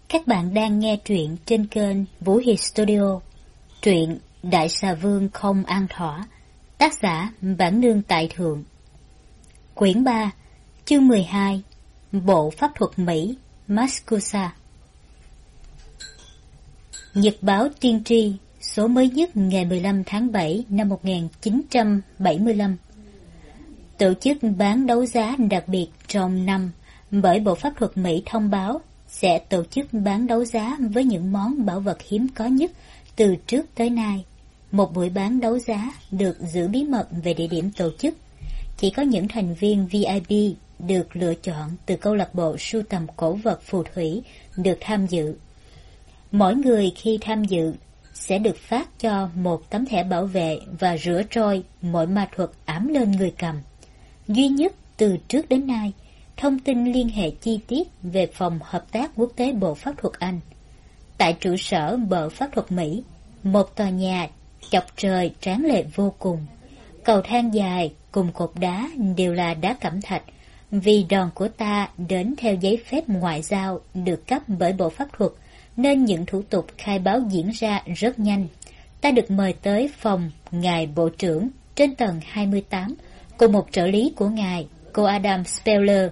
Các bạn đang nghe truyện trên kênh Vũ Hiệp Studio. Truyện Đại Xà Vương Không An Thỏa. Tác giả Bản Nương Tại Thượng. Quyển 3, chương 12. Bộ pháp thuật Mỹ, Mascusa. Nhật báo Tiên tri, số mới nhất ngày 15 tháng 7 năm 1975. Tổ chức bán đấu giá đặc biệt trong năm bởi Bộ pháp thuật Mỹ thông báo sẽ tổ chức bán đấu giá với những món bảo vật hiếm có nhất từ trước tới nay. Một buổi bán đấu giá được giữ bí mật về địa điểm tổ chức. Chỉ có những thành viên VIP được lựa chọn từ câu lạc bộ sưu tầm cổ vật phù thủy được tham dự. Mỗi người khi tham dự sẽ được phát cho một tấm thẻ bảo vệ và rửa trôi mọi ma thuật ám lên người cầm. Duy nhất từ trước đến nay, thông tin liên hệ chi tiết về phòng hợp tác quốc tế Bộ pháp thuật Anh. Tại trụ sở Bộ pháp thuật Mỹ, một tòa nhà chọc trời tráng lệ vô cùng. Cầu thang dài cùng cột đá đều là đá cẩm thạch, vì đòn của ta đến theo giấy phép ngoại giao được cấp bởi Bộ pháp thuật, nên những thủ tục khai báo diễn ra rất nhanh. Ta được mời tới phòng ngài Bộ trưởng trên tầng 28 cùng một trợ lý của ngài, cô Adam Speller.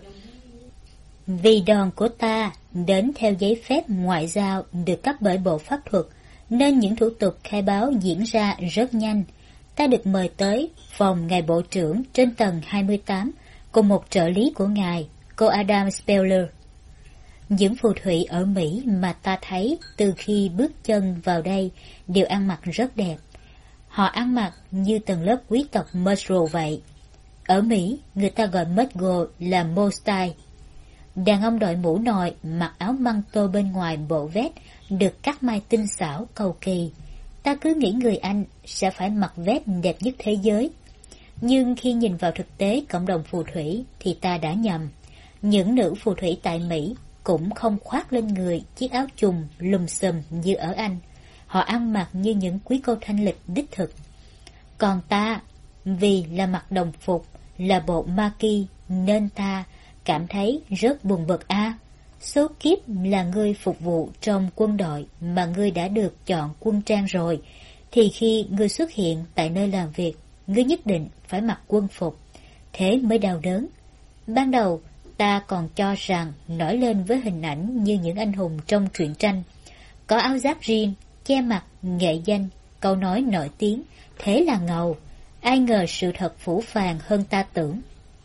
Vì đòn của ta đến theo giấy phép ngoại giao được cấp bởi Bộ pháp thuật, nên những thủ tục khai báo diễn ra rất nhanh. Ta được mời tới phòng ngài Bộ trưởng trên tầng 28 cùng một trợ lý của ngài, cô Adam Speller. Những phù thủy ở Mỹ mà ta thấy từ khi bước chân vào đây đều ăn mặc rất đẹp. Họ ăn mặc như tầng lớp quý tộc Musro vậy. Ở Mỹ, người ta gọi Musgo là Mostai. Đàn ông đội mũ nồi, mặc áo măng tô bên ngoài bộ vest, được cắt may tinh xảo cầu kỳ. Ta cứ nghĩ người Anh sẽ phải mặc vest đẹp nhất thế giới. Nhưng khi nhìn vào thực tế cộng đồng phù thủy thì ta đã nhầm. Những nữ phù thủy tại Mỹ cũng không khoác lên người chiếc áo chùm lùm xùm như ở Anh. Họ ăn mặc như những quý cô thanh lịch đích thực. Còn ta, vì là mặc đồng phục, là bộ maki, nên ta cảm thấy rất buồn bực a. Số kiếp là ngươi phục vụ trong quân đội mà ngươi đã được chọn quân trang rồi, thì khi ngươi xuất hiện tại nơi làm việc, ngươi nhất định phải mặc quân phục. Thế mới đau đớn. Ban đầu, ta còn cho rằng nổi lên với hình ảnh như những anh hùng trong truyện tranh. Có áo giáp riêng, che mặt, nghệ danh, câu nói nổi tiếng, thế là ngầu. Ai ngờ sự thật phũ phàng hơn ta tưởng.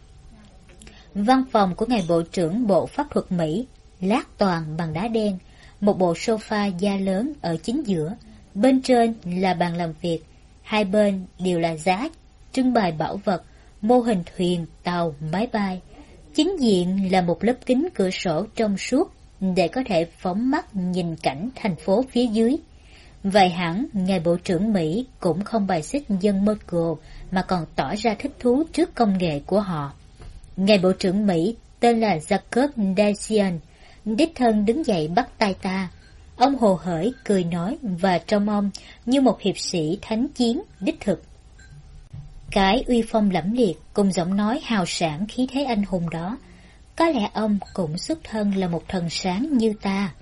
Văn phòng của ngài Bộ trưởng Bộ pháp thuật Mỹ lát toàn bằng đá đen, một bộ sofa da lớn ở chính giữa, bên trên là bàn làm việc, hai bên đều là giá trưng bày bảo vật, mô hình thuyền, tàu, máy bay. Chính diện là một lớp kính cửa sổ trong suốt để có thể phóng mắt nhìn cảnh thành phố phía dưới. Vậy hẳn ngài Bộ trưởng Mỹ cũng không bài xích dân Moscow mà còn tỏ ra thích thú trước công nghệ của họ. Ngài Bộ trưởng Mỹ tên là Jacob Dacian, đích thân đứng dậy bắt tay ta. Ông hồ hởi cười nói và trông ông như một hiệp sĩ thánh chiến đích thực. Cái uy phong lẫm liệt cùng giọng nói hào sảng khí thế anh hùng đó, có lẽ ông cũng xuất thân là một thần sáng như ta.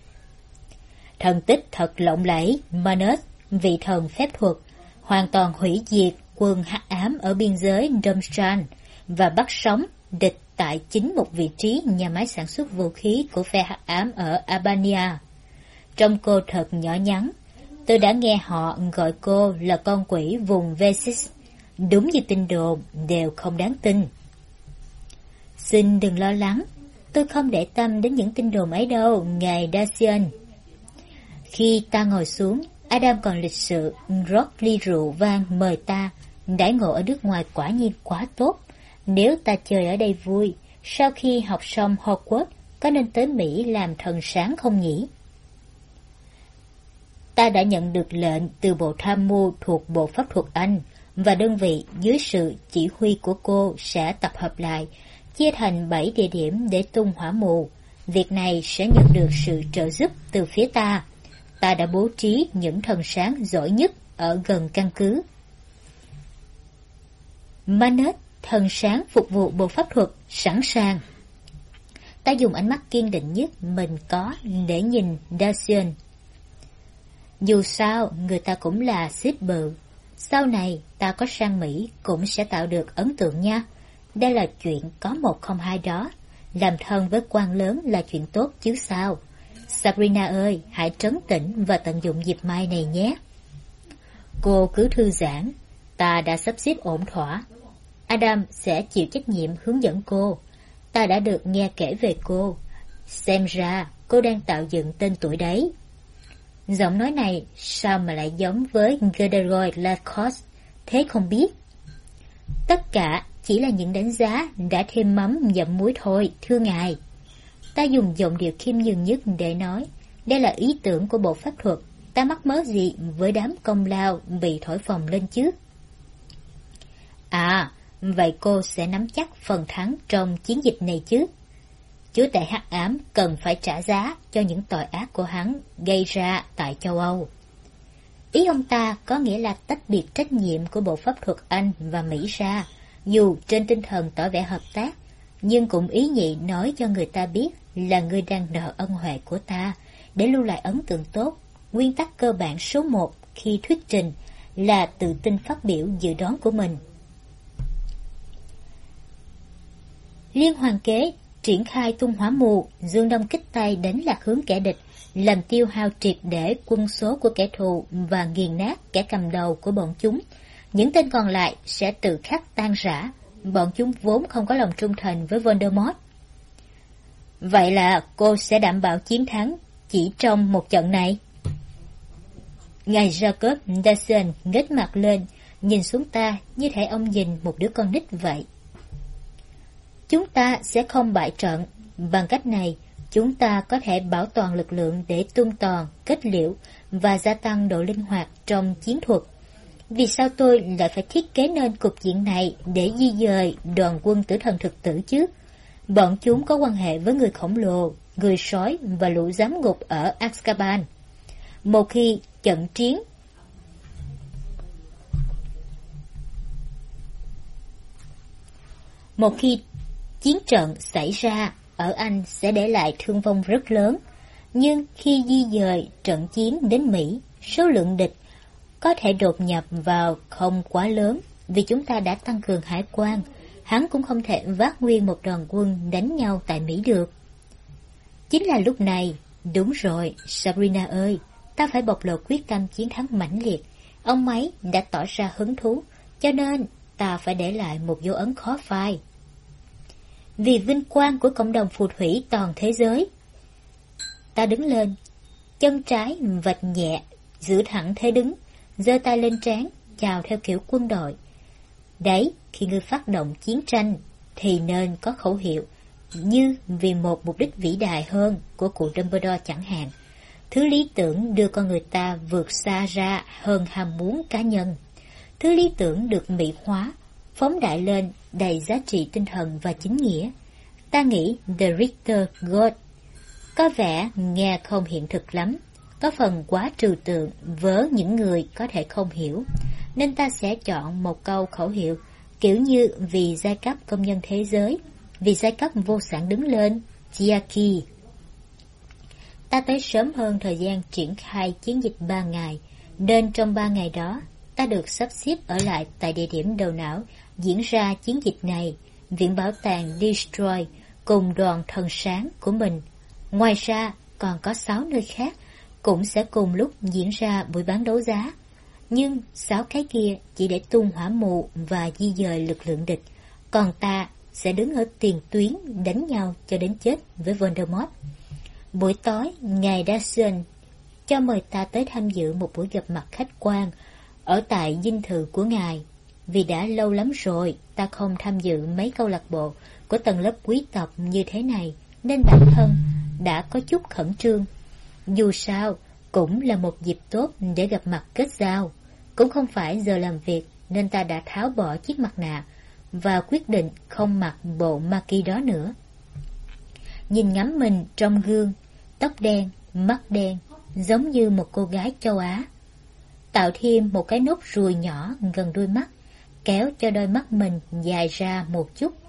Thần tích thật lộng lẫy, Manus, vị thần phép thuật, hoàn toàn hủy diệt quân hắc ám ở biên giới Domstran và bắt sống địch tại chính một vị trí nhà máy sản xuất vũ khí của phe hắc ám ở Albania. Trông cô thật nhỏ nhắn, tôi đã nghe họ gọi cô là con quỷ vùng Vesis. Đúng như tin đồn, đều không đáng tin. Xin đừng lo lắng, tôi không để tâm đến những tin đồn ấy đâu, ngài Dacian. Khi ta ngồi xuống, Adam còn lịch sự rót ly rượu vang mời ta. Đãi ngộ ở nước ngoài quả nhiên quá tốt. Nếu ta chơi ở đây vui, sau khi học xong Hogwarts, có nên tới Mỹ làm thần sáng không nhỉ? Ta đã nhận được lệnh từ Bộ Tham mưu thuộc Bộ pháp thuật Anh, và đơn vị dưới sự chỉ huy của cô sẽ tập hợp lại, chia thành 7 địa điểm để tung hỏa mù. Việc này sẽ nhận được sự trợ giúp từ phía ta. Ta đã bố trí những thần sáng giỏi nhất ở gần căn cứ. Manus, thần sáng phục vụ Bộ pháp thuật, sẵn sàng. Ta dùng ánh mắt kiên định nhất mình có để nhìn Dacian. Dù sao, người ta cũng là ship bự. Sau này, ta có sang Mỹ cũng sẽ tạo được ấn tượng nha. Đây là chuyện có một không hai đó. Làm thân với quan lớn là chuyện tốt chứ sao. Sabrina ơi, hãy trấn tĩnh và tận dụng dịp mai này nhé. Cô cứ thư giãn, ta đã sắp xếp ổn thỏa. Adam sẽ chịu trách nhiệm hướng dẫn cô. Ta đã được nghe kể về cô. Xem ra cô đang tạo dựng tên tuổi đấy. Giọng nói này sao mà lại giống với Gilderoy Lacoste, thế không biết. Tất cả chỉ là những đánh giá đã thêm mắm dặm muối thôi, thưa ngài. Ta dùng giọng điệu khiêm nhường nhất để nói, đây là ý tưởng của bộ pháp thuật, ta mắc mớ gì với đám công lao bị thổi phồng lên chứ. À, vậy cô sẽ nắm chắc phần thắng trong chiến dịch này chứ? Chúa tể hắc ám cần phải trả giá cho những tội ác của hắn gây ra tại châu Âu. Ý ông ta có nghĩa là tách biệt trách nhiệm của bộ pháp thuật Anh và Mỹ ra, dù trên tinh thần tỏ vẻ hợp tác, nhưng cũng ý nhị nói cho người ta biết là ngươi đang nợ ân huệ của ta, để lưu lại ấn tượng tốt. Nguyên tắc cơ bản số 1 khi thuyết trình là tự tin phát biểu dự đoán của mình. Liên hoàn kế triển khai tung hỏa mù, dương đông kích tây đánh lạc hướng kẻ địch, làm tiêu hao triệt để quân số của kẻ thù và nghiền nát kẻ cầm đầu của bọn chúng. Những tên còn lại sẽ tự khắc tan rã. Bọn chúng vốn không có lòng trung thành với Voldemort. Vậy là cô sẽ đảm bảo chiến thắng chỉ trong một trận này. Ngài Jacob Dyson nghếch mặt lên, nhìn xuống ta như thể ông nhìn một đứa con nít vậy. Chúng ta sẽ không bại trận. Bằng cách này, chúng ta có thể bảo toàn lực lượng để tung toàn, kết liễu và gia tăng độ linh hoạt trong chiến thuật. Vì sao tôi lại phải thiết kế nên cục diện này để di dời đoàn quân tử thần thực tử chứ? Bọn chúng có quan hệ với người khổng lồ, người sói và lũ giám ngục ở Azkaban. Một khi chiến trận xảy ra, ở Anh sẽ để lại thương vong rất lớn. Nhưng khi di dời trận chiến đến Mỹ, số lượng địch có thể đột nhập vào không quá lớn, vì chúng ta đã tăng cường hải quan. Hắn cũng không thể vác nguyên một đoàn quân đánh nhau tại Mỹ được. Chính là lúc này, đúng rồi, Sabrina ơi, ta phải bộc lộ quyết tâm chiến thắng mãnh liệt. Ông ấy đã tỏ ra hứng thú, cho nên ta phải để lại một dấu ấn khó phai. Vì vinh quang của cộng đồng phù thủy toàn thế giới. Ta đứng lên, chân trái vạch nhẹ, giữ thẳng thế đứng, giơ tay lên trán, chào theo kiểu quân đội. Đấy, khi ngươi phát động chiến tranh, thì nên có khẩu hiệu, như vì một mục đích vĩ đại hơn của cụ Dumbledore chẳng hạn. Thứ lý tưởng đưa con người ta vượt xa ra hơn ham muốn cá nhân. Thứ lý tưởng được mỹ hóa, phóng đại lên đầy giá trị tinh thần và chính nghĩa. Ta nghĩ The Richter God có vẻ nghe không hiện thực lắm, có phần quá trừu tượng với những người có thể không hiểu, nên ta sẽ chọn một câu khẩu hiệu kiểu như vì giai cấp công nhân thế giới, vì giai cấp vô sản đứng lên, Chiaki. Ta tới sớm hơn thời gian triển khai chiến dịch 3 ngày, nên trong 3 ngày đó, ta được sắp xếp ở lại tại địa điểm đầu não diễn ra chiến dịch này, Viện Bảo tàng Destroy, cùng đoàn thần sáng của mình. Ngoài ra, còn có 6 nơi khác cũng sẽ cùng lúc diễn ra buổi bán đấu giá. Nhưng 6 cái kia chỉ để tung hỏa mù và di dời lực lượng địch, còn ta sẽ đứng ở tiền tuyến đánh nhau cho đến chết với Voldemort. Buổi tối, ngài Darcy cho mời ta tới tham dự một buổi gặp mặt khách quan ở tại dinh thự của ngài. Vì đã lâu lắm rồi ta không tham dự mấy câu lạc bộ của tầng lớp quý tộc như thế này, nên bản thân đã có chút khẩn trương. Dù sao, cũng là một dịp tốt để gặp mặt kết giao. Cũng không phải giờ làm việc, nên ta đã tháo bỏ chiếc mặt nạ và quyết định không mặc bộ maki đó nữa. Nhìn ngắm mình trong gương, tóc đen, mắt đen, giống như một cô gái châu Á. Tạo thêm một cái nốt ruồi nhỏ gần đôi mắt, kéo cho đôi mắt mình dài ra một chút.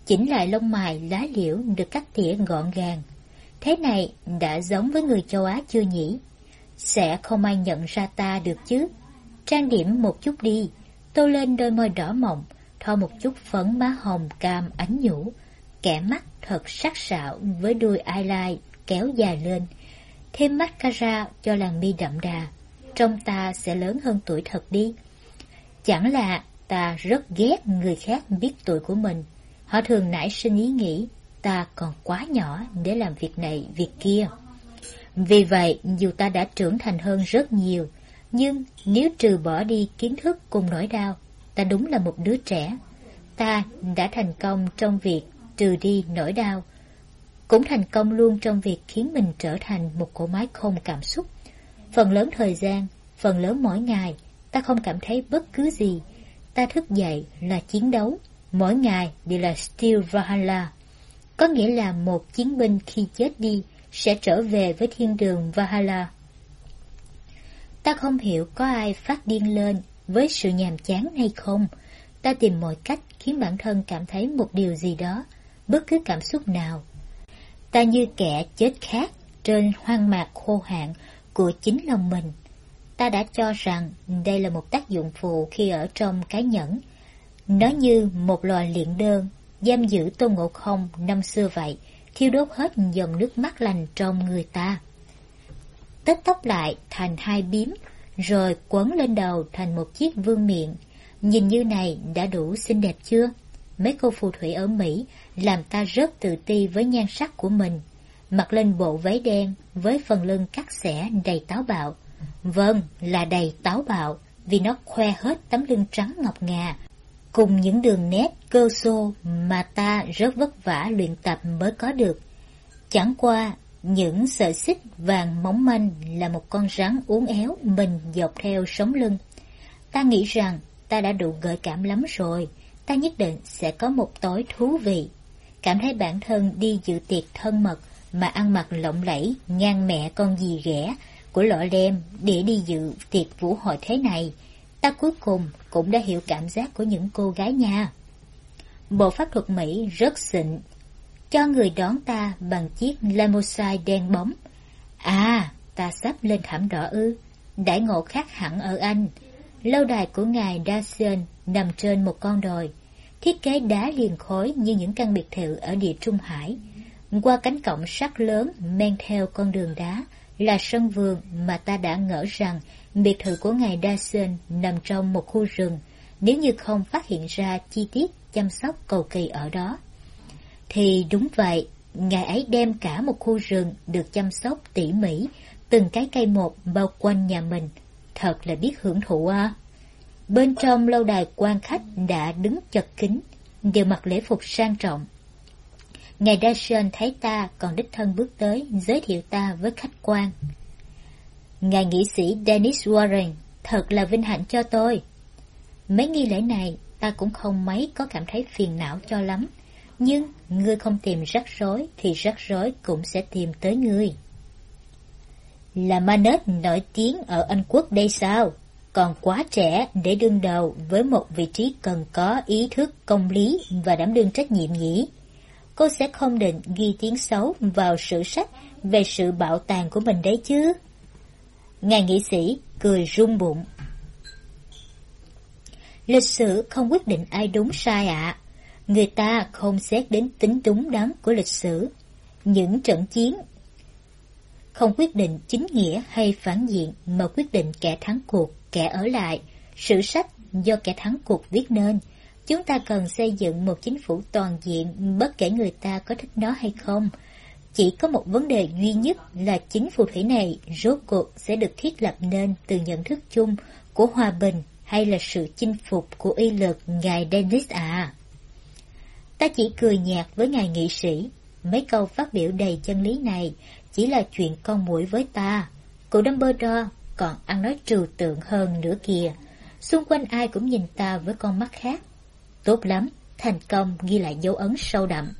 chỉnh lại lông mày lá liễu được cắt tỉa gọn gàng. Thế này đã giống với người châu Á chưa nhỉ? Sẽ không ai nhận ra ta được chứ? Trang điểm một chút đi, tô lên đôi môi đỏ mọng, thoa một chút phấn má hồng cam ánh nhũ, kẻ mắt thật sắc sảo với đuôi eyeliner kéo dài lên, thêm mascara cho làn mi đậm đà, trông ta sẽ lớn hơn tuổi thật đi. Chẳng là ta rất ghét người khác biết tuổi của mình. Họ thường nảy sinh ý nghĩ ta còn quá nhỏ để làm việc này việc kia. Vì vậy, dù ta đã trưởng thành hơn rất nhiều, nhưng nếu trừ bỏ đi kiến thức cùng nỗi đau, ta đúng là một đứa trẻ. Ta đã thành công trong việc trừ đi nỗi đau, cũng thành công luôn trong việc khiến mình trở thành một cỗ máy không cảm xúc. Phần lớn thời gian, phần lớn mỗi ngày, ta không cảm thấy bất cứ gì. Ta thức dậy là chiến đấu, mỗi ngày đều là Steel Valhalla. Có nghĩa là một chiến binh khi chết đi sẽ trở về với thiên đường Valhalla. Ta không hiểu có ai phát điên lên với sự nhàm chán hay không. Ta tìm mọi cách khiến bản thân cảm thấy một điều gì đó, bất cứ cảm xúc nào. Ta như kẻ chết khát trên hoang mạc khô hạn của chính lòng mình. Ta đã cho rằng đây là một tác dụng phụ khi ở trong cái nhẫn. Nó như một lò luyện đơn, giam giữ Tôn Ngộ Không năm xưa vậy, thiêu đốt hết dòng nước mắt lành trong người ta. Tết tóc lại thành hai bím, rồi quấn lên đầu thành một chiếc vương miện. Nhìn như này đã đủ xinh đẹp chưa? Mấy cô phù thủy ở Mỹ làm ta rất tự ti với nhan sắc của mình. Mặc lên bộ váy đen với phần lưng cắt xẻ đầy táo bạo. Vâng, là đầy táo bạo, vì nó khoe hết tấm lưng trắng ngọc ngà, cùng những đường nét cơ xô mà ta rất vất vả luyện tập mới có được. Chẳng qua, những sợi xích vàng mỏng manh là một con rắn uốn éo mình dọc theo sống lưng. Ta nghĩ rằng ta đã đủ gợi cảm lắm rồi, ta nhất định sẽ có một tối thú vị. Cảm thấy bản thân đi dự tiệc thân mật mà ăn mặc lộng lẫy ngang mẹ con dì ghẻ của lọ lem để đi dự tiệc vũ hội thế này, ta cuối cùng cũng đã hiểu cảm giác của những cô gái nha. Bộ pháp thuật Mỹ rất xịn, cho người đón ta bằng chiếc limousine đen bóng. À, ta sắp lên thảm đỏ ư? Đãi ngộ khác hẳn ở Anh. Lâu đài của ngài Dacian nằm trên một con đồi, thiết kế đá liền khối như những căn biệt thự ở địa Trung Hải. Qua cánh cổng sắt lớn men theo con đường đá là sân vườn mà ta đã ngỡ rằng biệt thự của ngài Dacian nằm trong một khu rừng, nếu như không phát hiện ra chi tiết chăm sóc cầu kỳ ở đó. Thì đúng vậy, ngài ấy đem cả một khu rừng được chăm sóc tỉ mỉ, từng cái cây một bao quanh nhà mình. Thật là biết hưởng thụ à. Bên trong lâu đài quan khách đã đứng chật kín, đều mặc lễ phục sang trọng. Ngài Dacian thấy ta còn đích thân bước tới giới thiệu ta với khách quan. Ngài nghị sĩ Dennis Warren, thật là vinh hạnh cho tôi. Mấy nghi lễ này ta cũng không mấy có cảm thấy phiền não cho lắm. Nhưng ngươi không tìm rắc rối thì rắc rối cũng sẽ tìm tới ngươi. Là Manet nổi tiếng ở Anh Quốc đây sao? Còn quá trẻ để đương đầu với một vị trí cần có ý thức công lý và đảm đương trách nhiệm nhỉ? Cô sẽ không định ghi tiếng xấu vào sử sách về sự bạo tàn của mình đấy chứ? Ngài nghị sĩ cười rung bụng. Lịch sử không quyết định ai đúng sai ạ. Người ta không xét đến tính đúng đắn của lịch sử. Những trận chiến không quyết định chính nghĩa hay phản diện, mà quyết định kẻ thắng cuộc, kẻ ở lại. Sử sách do kẻ thắng cuộc viết nên. Chúng ta cần xây dựng một chính phủ toàn diện, bất kể người ta có thích nó hay không. Chỉ có một vấn đề duy nhất là chính phù thủy này rốt cuộc sẽ được thiết lập nên từ nhận thức chung của hòa bình hay là sự chinh phục của uy lực ngài Dennis à. Ta chỉ cười nhạt với ngài nghị sĩ. Mấy câu phát biểu đầy chân lý này chỉ là chuyện con muỗi với ta. Cụ Dumbledore còn ăn nói trừu tượng hơn nữa kìa. Xung quanh ai cũng nhìn ta với con mắt khác. Tốt lắm, thành công ghi lại dấu ấn sâu đậm.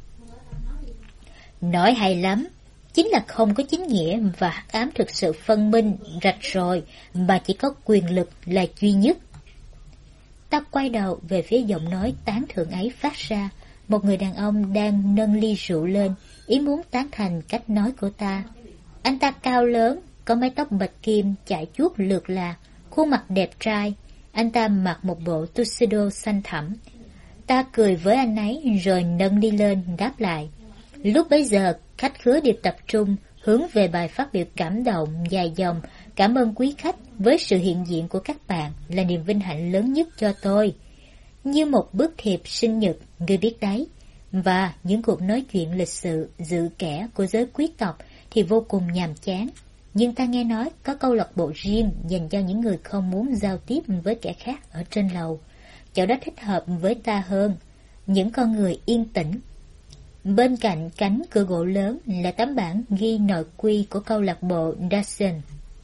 Nói hay lắm, chính là không có chính nghĩa và hắc ám thực sự phân minh, rạch ròi, mà chỉ có quyền lực là duy nhất. Ta quay đầu về phía giọng nói tán thưởng ấy phát ra, Một người đàn ông đang nâng ly rượu lên, ý muốn tán thành cách nói của ta. Anh ta cao lớn, có mái tóc bạch kim chải chuốt lượt là, khuôn mặt đẹp trai. Anh ta mặc một bộ tuxedo xanh thẳm. Ta cười với anh ấy rồi nâng ly lên đáp lại. Lúc bấy giờ, khách khứa đều tập trung hướng về bài phát biểu cảm động dài dòng. Cảm ơn quý khách, với sự hiện diện của các bạn là niềm vinh hạnh lớn nhất cho tôi. Như một bức thiệp sinh nhật, ngươi biết đấy. Và những cuộc nói chuyện lịch sự dự kẻ của giới quý tộc thì vô cùng nhàm chán. Nhưng ta nghe nói có câu lạc bộ riêng dành cho những người không muốn giao tiếp với kẻ khác ở trên lầu. Chỗ đó thích hợp với ta hơn. Những con người yên tĩnh. Bên cạnh cánh cửa gỗ lớn là tấm bảng ghi nội quy của câu lạc bộ Dyson.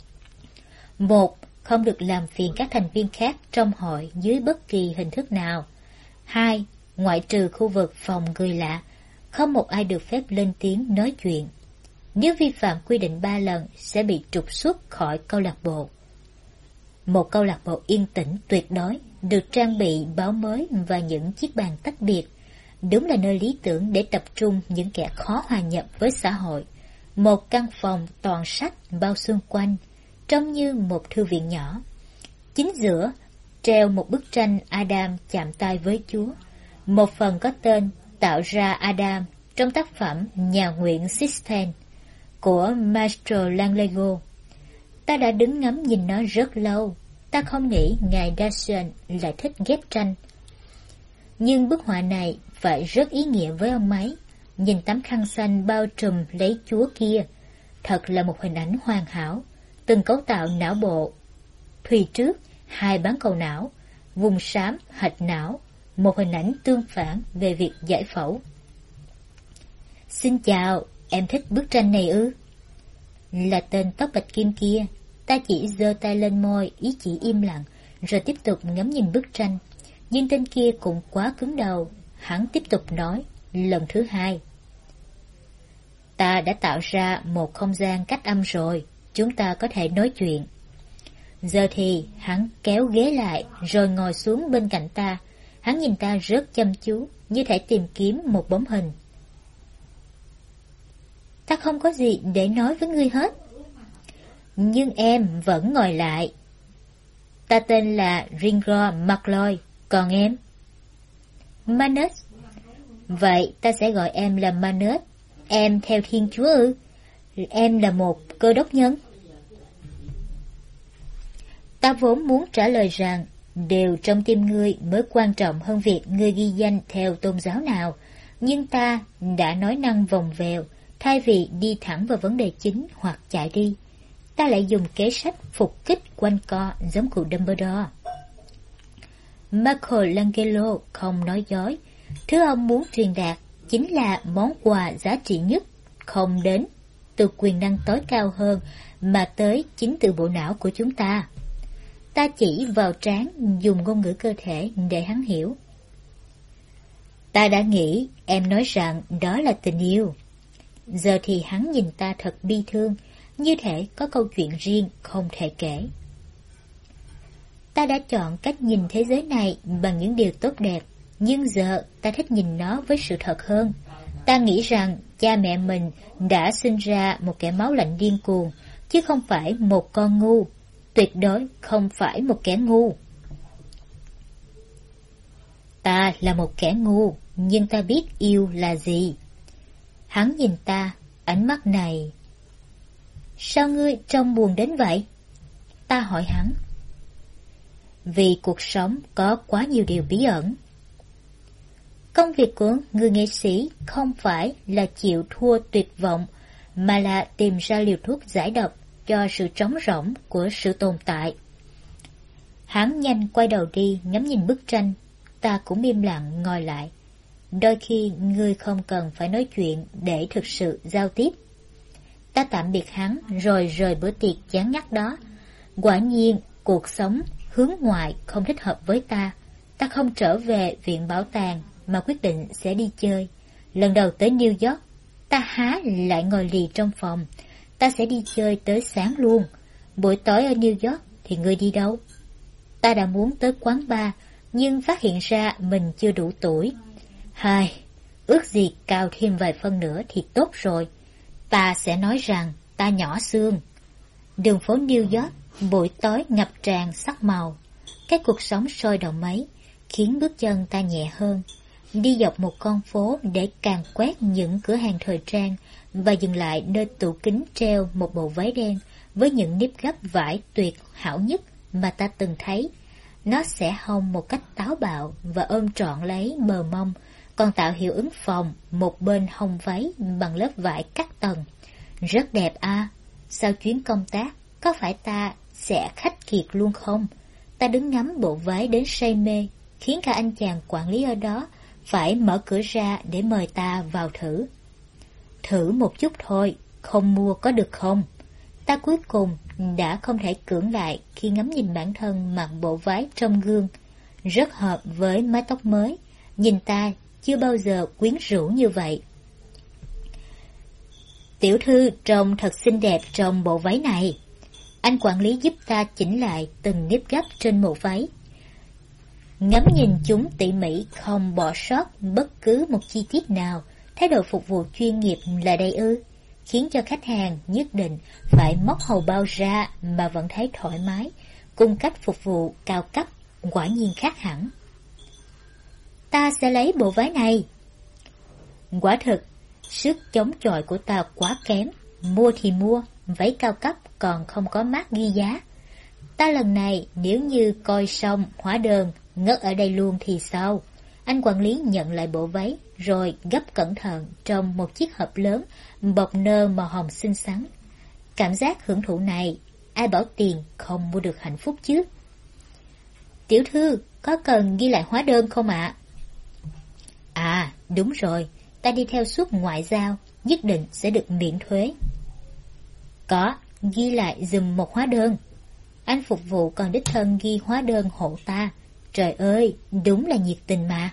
1. Không được làm phiền các thành viên khác trong hội dưới bất kỳ hình thức nào. 2. Ngoại trừ khu vực phòng người lạ, không một ai được phép lên tiếng nói chuyện. Nếu vi phạm quy định 3 lần sẽ bị trục xuất khỏi câu lạc bộ. Một câu lạc bộ yên tĩnh tuyệt đối, được trang bị báo mới và những chiếc bàn tách biệt. Đúng là nơi lý tưởng để tập trung những kẻ khó hòa nhập với xã hội. Một căn phòng toàn sách bao xung quanh, trông như một thư viện nhỏ. Chính giữa treo một bức tranh Adam chạm tay với Chúa. Một phần có tên tạo ra Adam trong tác phẩm Nhà nguyện Sixten của Maestro Langego. Ta đã đứng ngắm nhìn nó rất lâu. Ta không nghĩ ngài Dyson lại thích ghép tranh. Nhưng bức họa này phải rất ý nghĩa với ông ấy. Nhìn tấm khăn xanh bao trùm lấy Chúa kia, thật là một hình ảnh hoàn hảo. Từng cấu tạo não bộ. Thùy trước, 2 bán cầu não, vùng xám, hạch não, một hình ảnh tương phản về việc giải phẫu. Xin chào, em thích bức tranh này ư? Là tên tóc bạch kim kia. Ta chỉ giơ tay lên môi, ý chỉ im lặng, rồi tiếp tục ngắm nhìn bức tranh. Nhưng tên kia cũng quá cứng đầu. Hắn tiếp tục nói, lần thứ 2. Ta đã tạo ra một không gian cách âm rồi, chúng ta có thể nói chuyện. Giờ thì hắn kéo ghế lại rồi ngồi xuống bên cạnh ta. Hắn nhìn ta rất chăm chú, như thể tìm kiếm một bóng hình. Ta không có gì để nói với ngươi hết. Nhưng em vẫn ngồi lại. Ta tên là Ringo McLeod, còn em? Manus. Vậy ta sẽ gọi em là Manus. Em theo Thiên Chúa ư? Em là một cơ đốc nhân. Ta vốn muốn trả lời rằng điều trong tim ngươi mới quan trọng hơn việc ngươi ghi danh theo tôn giáo nào. Nhưng ta đã nói năng vòng vèo, thay vì đi thẳng vào vấn đề chính hoặc chạy đi. Ta lại dùng kế sách phục kích quanh co giống cụ Dumbledore. Michelangelo không nói dối. Thứ ông muốn truyền đạt chính là món quà giá trị nhất, không đến từ quyền năng tối cao hơn mà tới chính từ bộ não của chúng ta. Ta chỉ vào trán, dùng ngôn ngữ cơ thể để hắn hiểu. Ta đã nghĩ em nói rằng đó là tình yêu. Giờ thì hắn nhìn ta thật bi thương, như thể có câu chuyện riêng không thể kể. Ta đã chọn cách nhìn thế giới này bằng những điều tốt đẹp, nhưng giờ ta thích nhìn nó với sự thật hơn. Ta nghĩ rằng cha mẹ mình đã sinh ra một kẻ máu lạnh điên cuồng, chứ không phải một con ngu. Tuyệt đối không phải một kẻ ngu. Ta là một kẻ ngu, nhưng ta biết yêu là gì. Hắn nhìn ta, ánh mắt này. Sao ngươi trông buồn đến vậy? Ta hỏi hắn. Vì cuộc sống có quá nhiều điều bí ẩn. Công việc của người nghệ sĩ không phải là chịu thua tuyệt vọng, mà là tìm ra liều thuốc giải độc cho sự trống rỗng của sự tồn tại. Hắn nhanh quay đầu đi ngắm nhìn bức tranh. Ta cũng im lặng ngồi lại. Đôi khi ngươi không cần phải nói chuyện để thực sự giao tiếp. Ta tạm biệt hắn rồi rời bữa tiệc chán ngắt đó. Quả nhiên cuộc sống hướng ngoại không thích hợp với ta. Ta không trở về viện bảo tàng mà quyết định sẽ đi chơi. Lần đầu tới New York, ta há lại ngồi lì trong phòng. Ta sẽ đi chơi tới sáng luôn. Buổi tối ở New York thì ngươi đi đâu? Ta đã muốn tới quán bar, nhưng phát hiện ra mình chưa đủ tuổi. ước gì cao thêm vài phân nữa thì tốt rồi. Ta sẽ nói rằng ta nhỏ xương. Đường phố New York buổi tối ngập tràn sắc màu. Cái cuộc sống sôi động ấy khiến bước chân ta nhẹ hơn. Đi dọc một con phố để càn quét những cửa hàng thời trang và dừng lại nơi tủ kính treo một bộ váy đen với những nếp gấp vải tuyệt hảo nhất mà ta từng thấy. Nó sẽ hông một cách táo bạo và ôm trọn lấy bờ mông, còn tạo hiệu ứng phồng một bên hông váy bằng lớp vải cắt tầng. Rất đẹp à? Sau chuyến công tác, có phải ta sẽ khách kiệt luôn không? Ta đứng ngắm bộ váy đến say mê, khiến cả anh chàng quản lý ở đó phải mở cửa ra để mời ta vào thử. Thử một chút thôi, không mua có được không? Ta cuối cùng đã không thể cưỡng lại khi ngắm nhìn bản thân mặc bộ váy trong gương. Rất hợp với mái tóc mới, nhìn ta chưa bao giờ quyến rũ như vậy. Tiểu thư trông thật xinh đẹp trong bộ váy này. Anh quản lý giúp ta chỉnh lại từng nếp gấp trên bộ váy. Ngắm nhìn chúng tỉ mỉ không bỏ sót bất cứ một chi tiết nào. Thái độ phục vụ chuyên nghiệp là đây ư? Khiến cho khách hàng nhất định phải móc hầu bao ra mà vẫn thấy thoải mái. Cung cách phục vụ cao cấp quả nhiên khác hẳn. Ta sẽ lấy bộ váy này. Quả thực, sức chống chọi của ta quá kém. Mua thì mua, váy cao cấp còn không có mác ghi giá. Ta lần này nếu như coi xong hóa đơn ngất ở đây luôn thì sao? Anh quản lý nhận lại bộ váy rồi gấp cẩn thận trong một chiếc hộp lớn bọc nơ màu hồng xinh xắn. Cảm giác hưởng thụ này, ai bảo tiền không mua được hạnh phúc chứ? Tiểu thư, có cần ghi lại hóa đơn không ạ? À, đúng rồi, ta đi theo suốt ngoại giao, nhất định sẽ được miễn thuế. Có, ghi lại giùm một hóa đơn. Anh phục vụ còn đích thân ghi hóa đơn hộ ta. Trời ơi, đúng là nhiệt tình mà.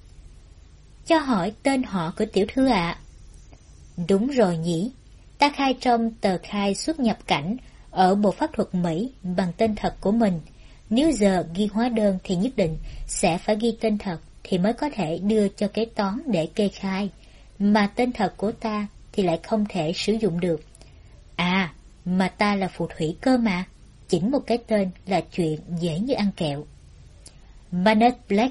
Cho hỏi tên họ của tiểu thư ạ. Đúng rồi nhỉ, ta khai trong tờ khai xuất nhập cảnh ở Bộ Pháp thuật Mỹ bằng tên thật của mình. Nếu giờ ghi hóa đơn thì nhất định sẽ phải ghi tên thật thì mới có thể đưa cho kế toán để kê khai. Mà tên thật của ta thì lại không thể sử dụng được. À, mà ta là phù thủy cơ mà. Chỉnh một cái tên là chuyện dễ như ăn kẹo. Manet Black,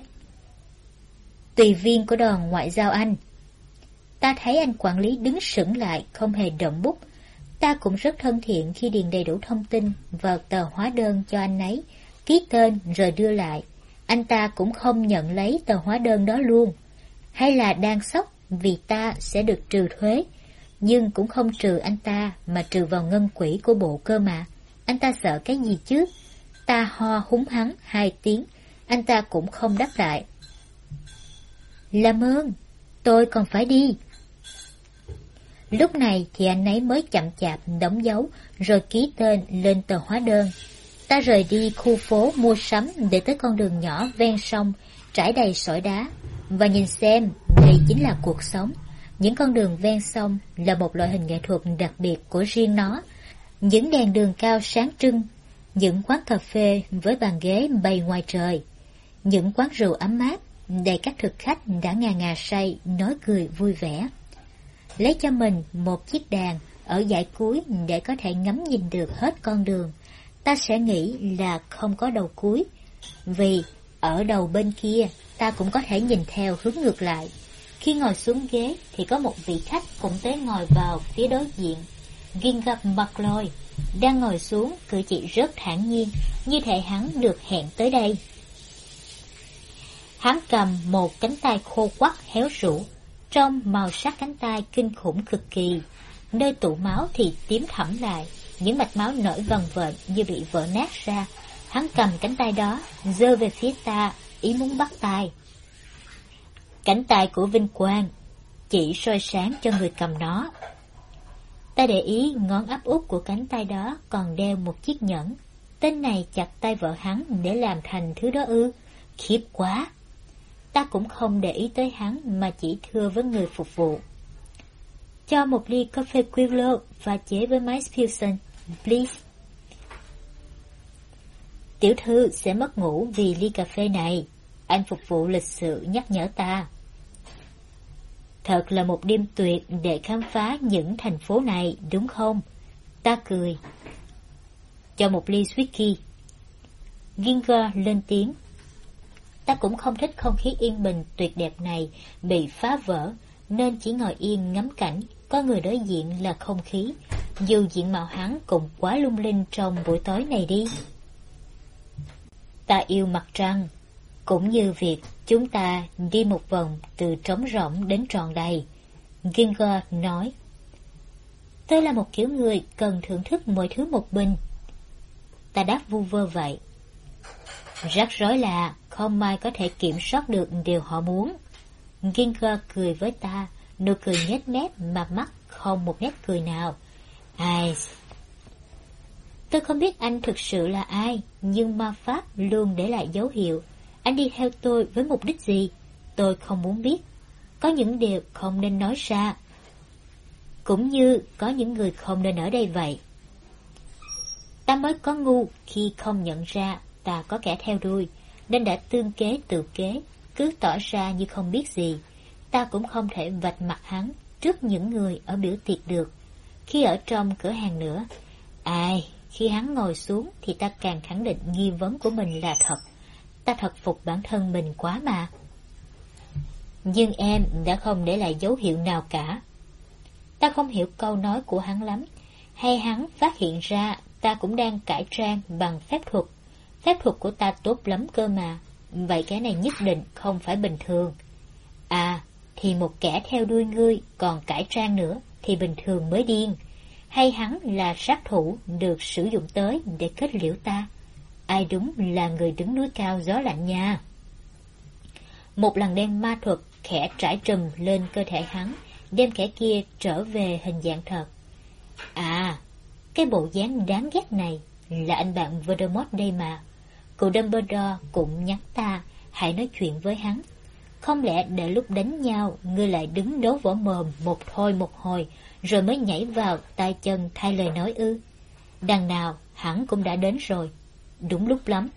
tùy viên của đoàn ngoại giao Anh. Ta thấy anh quản lý đứng sững lại không hề động bút. Ta cũng rất thân thiện khi điền đầy đủ thông tin vào tờ hóa đơn cho anh ấy, ký tên rồi đưa lại. Anh ta cũng không nhận lấy tờ hóa đơn đó luôn. Hay là đang sốc vì ta sẽ được trừ thuế, nhưng cũng không trừ anh ta mà trừ vào ngân quỹ của bộ cơ mà. Anh ta sợ cái gì chứ? Ta ho húng hắn 2 tiếng, anh ta cũng không đáp lại. Làm ơn, tôi còn phải đi. Lúc này thì anh ấy mới chậm chạp đóng dấu rồi ký tên lên tờ hóa đơn. Ta rời đi khu phố mua sắm để tới con đường nhỏ ven sông trải đầy sỏi đá và nhìn xem đây chính là cuộc sống. Những con đường ven sông là một loại hình nghệ thuật đặc biệt của riêng nó. Những đèn đường cao sáng trưng, những quán cà phê với bàn ghế bày ngoài trời, những quán rượu ấm áp đầy các thực khách đã ngà ngà say nói cười vui vẻ. Lấy cho mình một chiếc đàn ở dãy cuối để có thể ngắm nhìn được hết con đường. Ta sẽ nghĩ là không có đầu cuối, vì ở đầu bên kia ta cũng có thể nhìn theo hướng ngược lại. Khi ngồi xuống ghế thì có một vị khách cũng tới ngồi vào phía đối diện. Gingham McLeod đang ngồi xuống, cử chỉ rất thản nhiên, như thể hắn được hẹn tới đây. Hắn cầm một cánh tay khô quắt héo rũ, trong màu sắc cánh tay kinh khủng cực kỳ. Nơi tụ máu thì tím thẫm lại, những mạch máu nổi vần vện như bị vỡ nát ra. Hắn cầm cánh tay đó, giơ về phía ta, ý muốn bắt tay. Cánh tay của vinh quang, chỉ soi sáng cho người cầm nó. Ta để ý ngón áp út của cánh tay đó còn đeo một chiếc nhẫn. Tên này chặt tay vợ hắn để làm thành thứ đó ư? Khiếp quá! Ta cũng không để ý tới hắn mà chỉ thưa với người phục vụ. Cho một ly cà phê Quillo và chế với máy Fusion, please. Tiểu thư sẽ mất ngủ vì ly cà phê này. Anh phục vụ lịch sự nhắc nhở ta. Thật là một đêm tuyệt để khám phá những thành phố này, đúng không? Ta cười. Cho một ly whisky. Ginger lên tiếng. Ta cũng không thích không khí yên bình tuyệt đẹp này bị phá vỡ, nên chỉ ngồi yên ngắm cảnh, có người đối diện là không khí, dù diện mạo hắn cũng quá lung linh trong buổi tối này đi. Ta yêu mặt trăng, cũng như việc chúng ta đi một vòng từ trống rỗng đến tròn đầy. Ginger nói. Tôi là một kiểu người cần thưởng thức mọi thứ một mình. Ta đáp vu vơ vậy. Rắc rối là không ai có thể kiểm soát được điều họ muốn. Ginger cười với ta, nụ cười nhếch mép mà mắt không một nét cười nào. Ai? Tôi không biết anh thực sự là ai, nhưng ma pháp luôn để lại dấu hiệu. Anh đi theo tôi với mục đích gì? Tôi không muốn biết. Có những điều không nên nói ra. Cũng như có những người không nên ở đây vậy. Ta mới có ngu khi không nhận ra ta có kẻ theo đuôi, nên đã tương kế tự kế, cứ tỏ ra như không biết gì. Ta cũng không thể vạch mặt hắn trước những người ở biểu tiệc được. Khi ở trong cửa hàng nữa, khi hắn ngồi xuống thì ta càng khẳng định nghi vấn của mình là thật. Ta thật phục bản thân mình quá mà. Nhưng em đã không để lại dấu hiệu nào cả. Ta không hiểu câu nói của hắn lắm. Hay hắn phát hiện ra ta cũng đang cải trang bằng phép thuật. Phép thuật của ta tốt lắm cơ mà. Vậy cái này nhất định không phải bình thường. Thì một kẻ theo đuôi ngươi còn cải trang nữa thì bình thường mới điên. Hay hắn là sát thủ được sử dụng tới để kết liễu ta? Ai đúng là người đứng núi cao gió lạnh nha. Một làn đen ma thuật khẽ trải trùm lên cơ thể hắn, đem kẻ kia trở về hình dạng thật. Cái bộ dáng đáng ghét này là anh bạn Voldemort đây mà. Cụ Dumbledore cũng nhắc ta hãy nói chuyện với hắn. Không lẽ để lúc đánh nhau ngươi lại đứng đấu võ mồm một thôi một hồi, rồi mới nhảy vào tay chân thay lời nói ư? Đằng nào hắn cũng đã đến rồi. Đúng lúc lắm.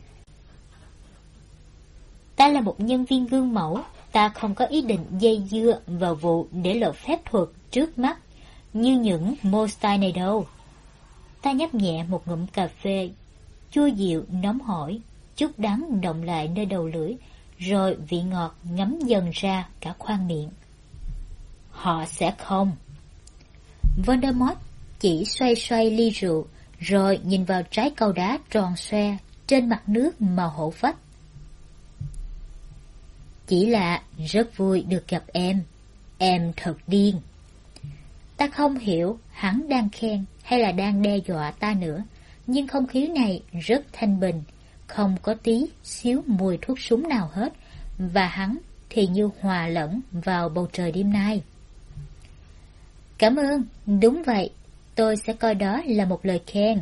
Ta là một nhân viên gương mẫu. Ta không có ý định dây dưa vào vụ để lộ phép thuật trước mắt như những Mostyle này đâu. Ta nhấp nhẹ một ngụm cà phê, chua dịu nóng hổi, chút đắng động lại nơi đầu lưỡi, rồi vị ngọt ngấm dần ra cả khoang miệng. Họ sẽ không. Voldemort chỉ xoay xoay ly rượu, rồi nhìn vào trái cầu đá tròn xoe trên mặt nước màu hổ phách. Chỉ là rất vui được gặp em. Em thật điên. Ta không hiểu hắn đang khen hay là đang đe dọa ta nữa, nhưng không khí này rất thanh bình, không có tí xíu mùi thuốc súng nào hết, và hắn thì như hòa lẫn vào bầu trời đêm nay. Cảm ơn, đúng vậy, tôi sẽ coi đó là một lời khen.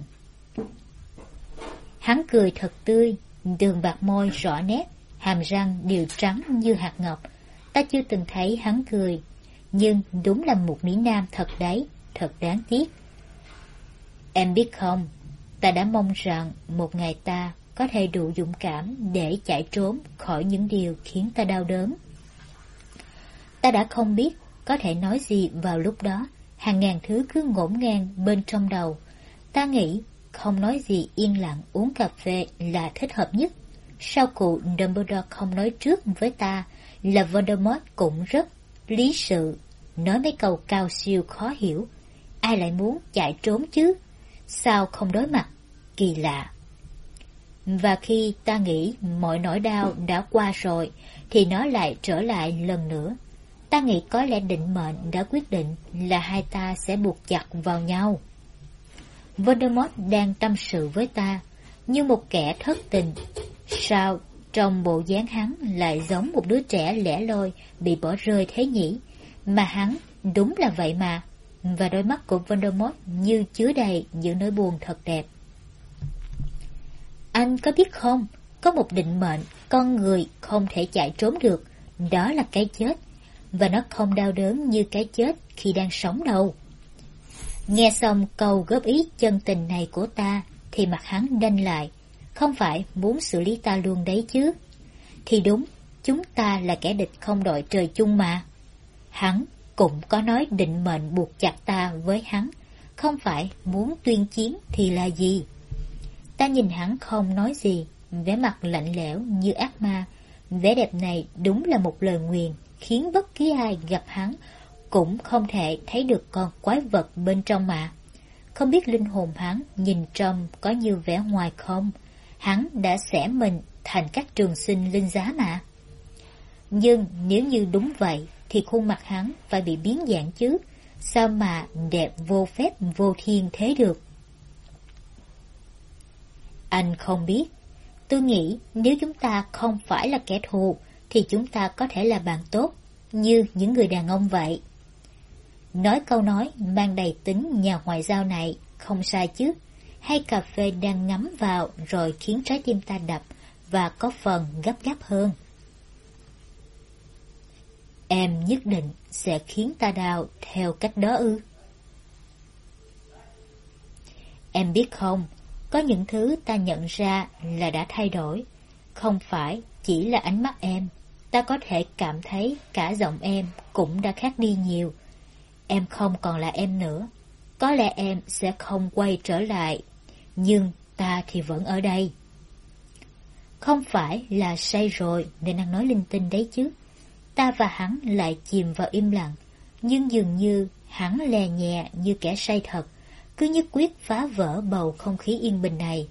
Hắn cười thật tươi, đường bạc môi rõ nét, hàm răng đều trắng như hạt ngọc. Ta chưa từng thấy hắn cười, nhưng đúng là một mỹ nam thật đấy, thật đáng tiếc. Em biết không, ta đã mong rằng một ngày ta có thể đủ dũng cảm để chạy trốn khỏi những điều khiến ta đau đớn. Ta đã không biết có thể nói gì vào lúc đó, hàng ngàn thứ cứ ngổn ngang bên trong đầu. Ta nghĩ không nói gì yên lặng uống cà phê là thích hợp nhất. Sao cụ Dumbledore không nói trước với ta là Voldemort cũng rất lý sự, nói mấy câu cao siêu khó hiểu. Ai lại muốn chạy trốn chứ? Sao không đối mặt? Kỳ lạ. Và khi ta nghĩ mọi nỗi đau đã qua rồi, thì nó lại trở lại lần nữa. Ta nghĩ có lẽ định mệnh đã quyết định là hai ta sẽ buộc chặt vào nhau. Voldemort đang tâm sự với ta, như một kẻ thất tình. Sao trong bộ dáng hắn lại giống một đứa trẻ lẻ loi bị bỏ rơi thế nhỉ? Mà hắn đúng là vậy mà. Và đôi mắt của Voldemort như chứa đầy những nỗi buồn thật đẹp. Anh có biết không, có một định mệnh con người không thể chạy trốn được, đó là cái chết. Và nó không đau đớn như cái chết khi đang sống đâu. Nghe xong câu góp ý chân tình này của ta, thì mặt hắn đanh lại. Không phải muốn xử lý ta luôn đấy chứ? Thì đúng, chúng ta là kẻ địch không đội trời chung mà. Hắn cũng có nói định mệnh buộc chặt ta với hắn, không phải muốn tuyên chiến thì là gì? Ta nhìn hắn không nói gì, vẻ mặt lạnh lẽo như ác ma. Vẻ đẹp này đúng là một lời nguyền, khiến bất kỳ ai gặp hắn cũng không thể thấy được con quái vật bên trong mà. Không biết linh hồn hắn nhìn trong có như vẻ ngoài không? Hắn đã xẻ mình thành các trường sinh linh giá mà. Nhưng nếu như đúng vậy thì khuôn mặt hắn phải bị biến dạng chứ, sao mà đẹp vô phép vô thiên thế được? Anh không biết. Tôi nghĩ nếu chúng ta không phải là kẻ thù thì chúng ta có thể là bạn tốt, như những người đàn ông vậy. Nói câu nói mang đầy tính nhà ngoại giao này không sai chứ. Hay cà phê đang ngấm vào rồi khiến trái tim ta đập và có phần gấp gáp hơn. Em nhất định sẽ khiến ta đau theo cách đó ư? Em biết không, có những thứ ta nhận ra là đã thay đổi. Không phải chỉ là ánh mắt em, ta có thể cảm thấy cả giọng em cũng đã khác đi nhiều. Em không còn là em nữa. Có lẽ em sẽ không quay trở lại, nhưng ta thì vẫn ở đây. Không phải là say rồi nên ăn nói linh tinh đấy chứ. Ta và hắn lại chìm vào im lặng, nhưng dường như hắn lè nhẹ như kẻ say thật, cứ nhất quyết phá vỡ bầu không khí yên bình này.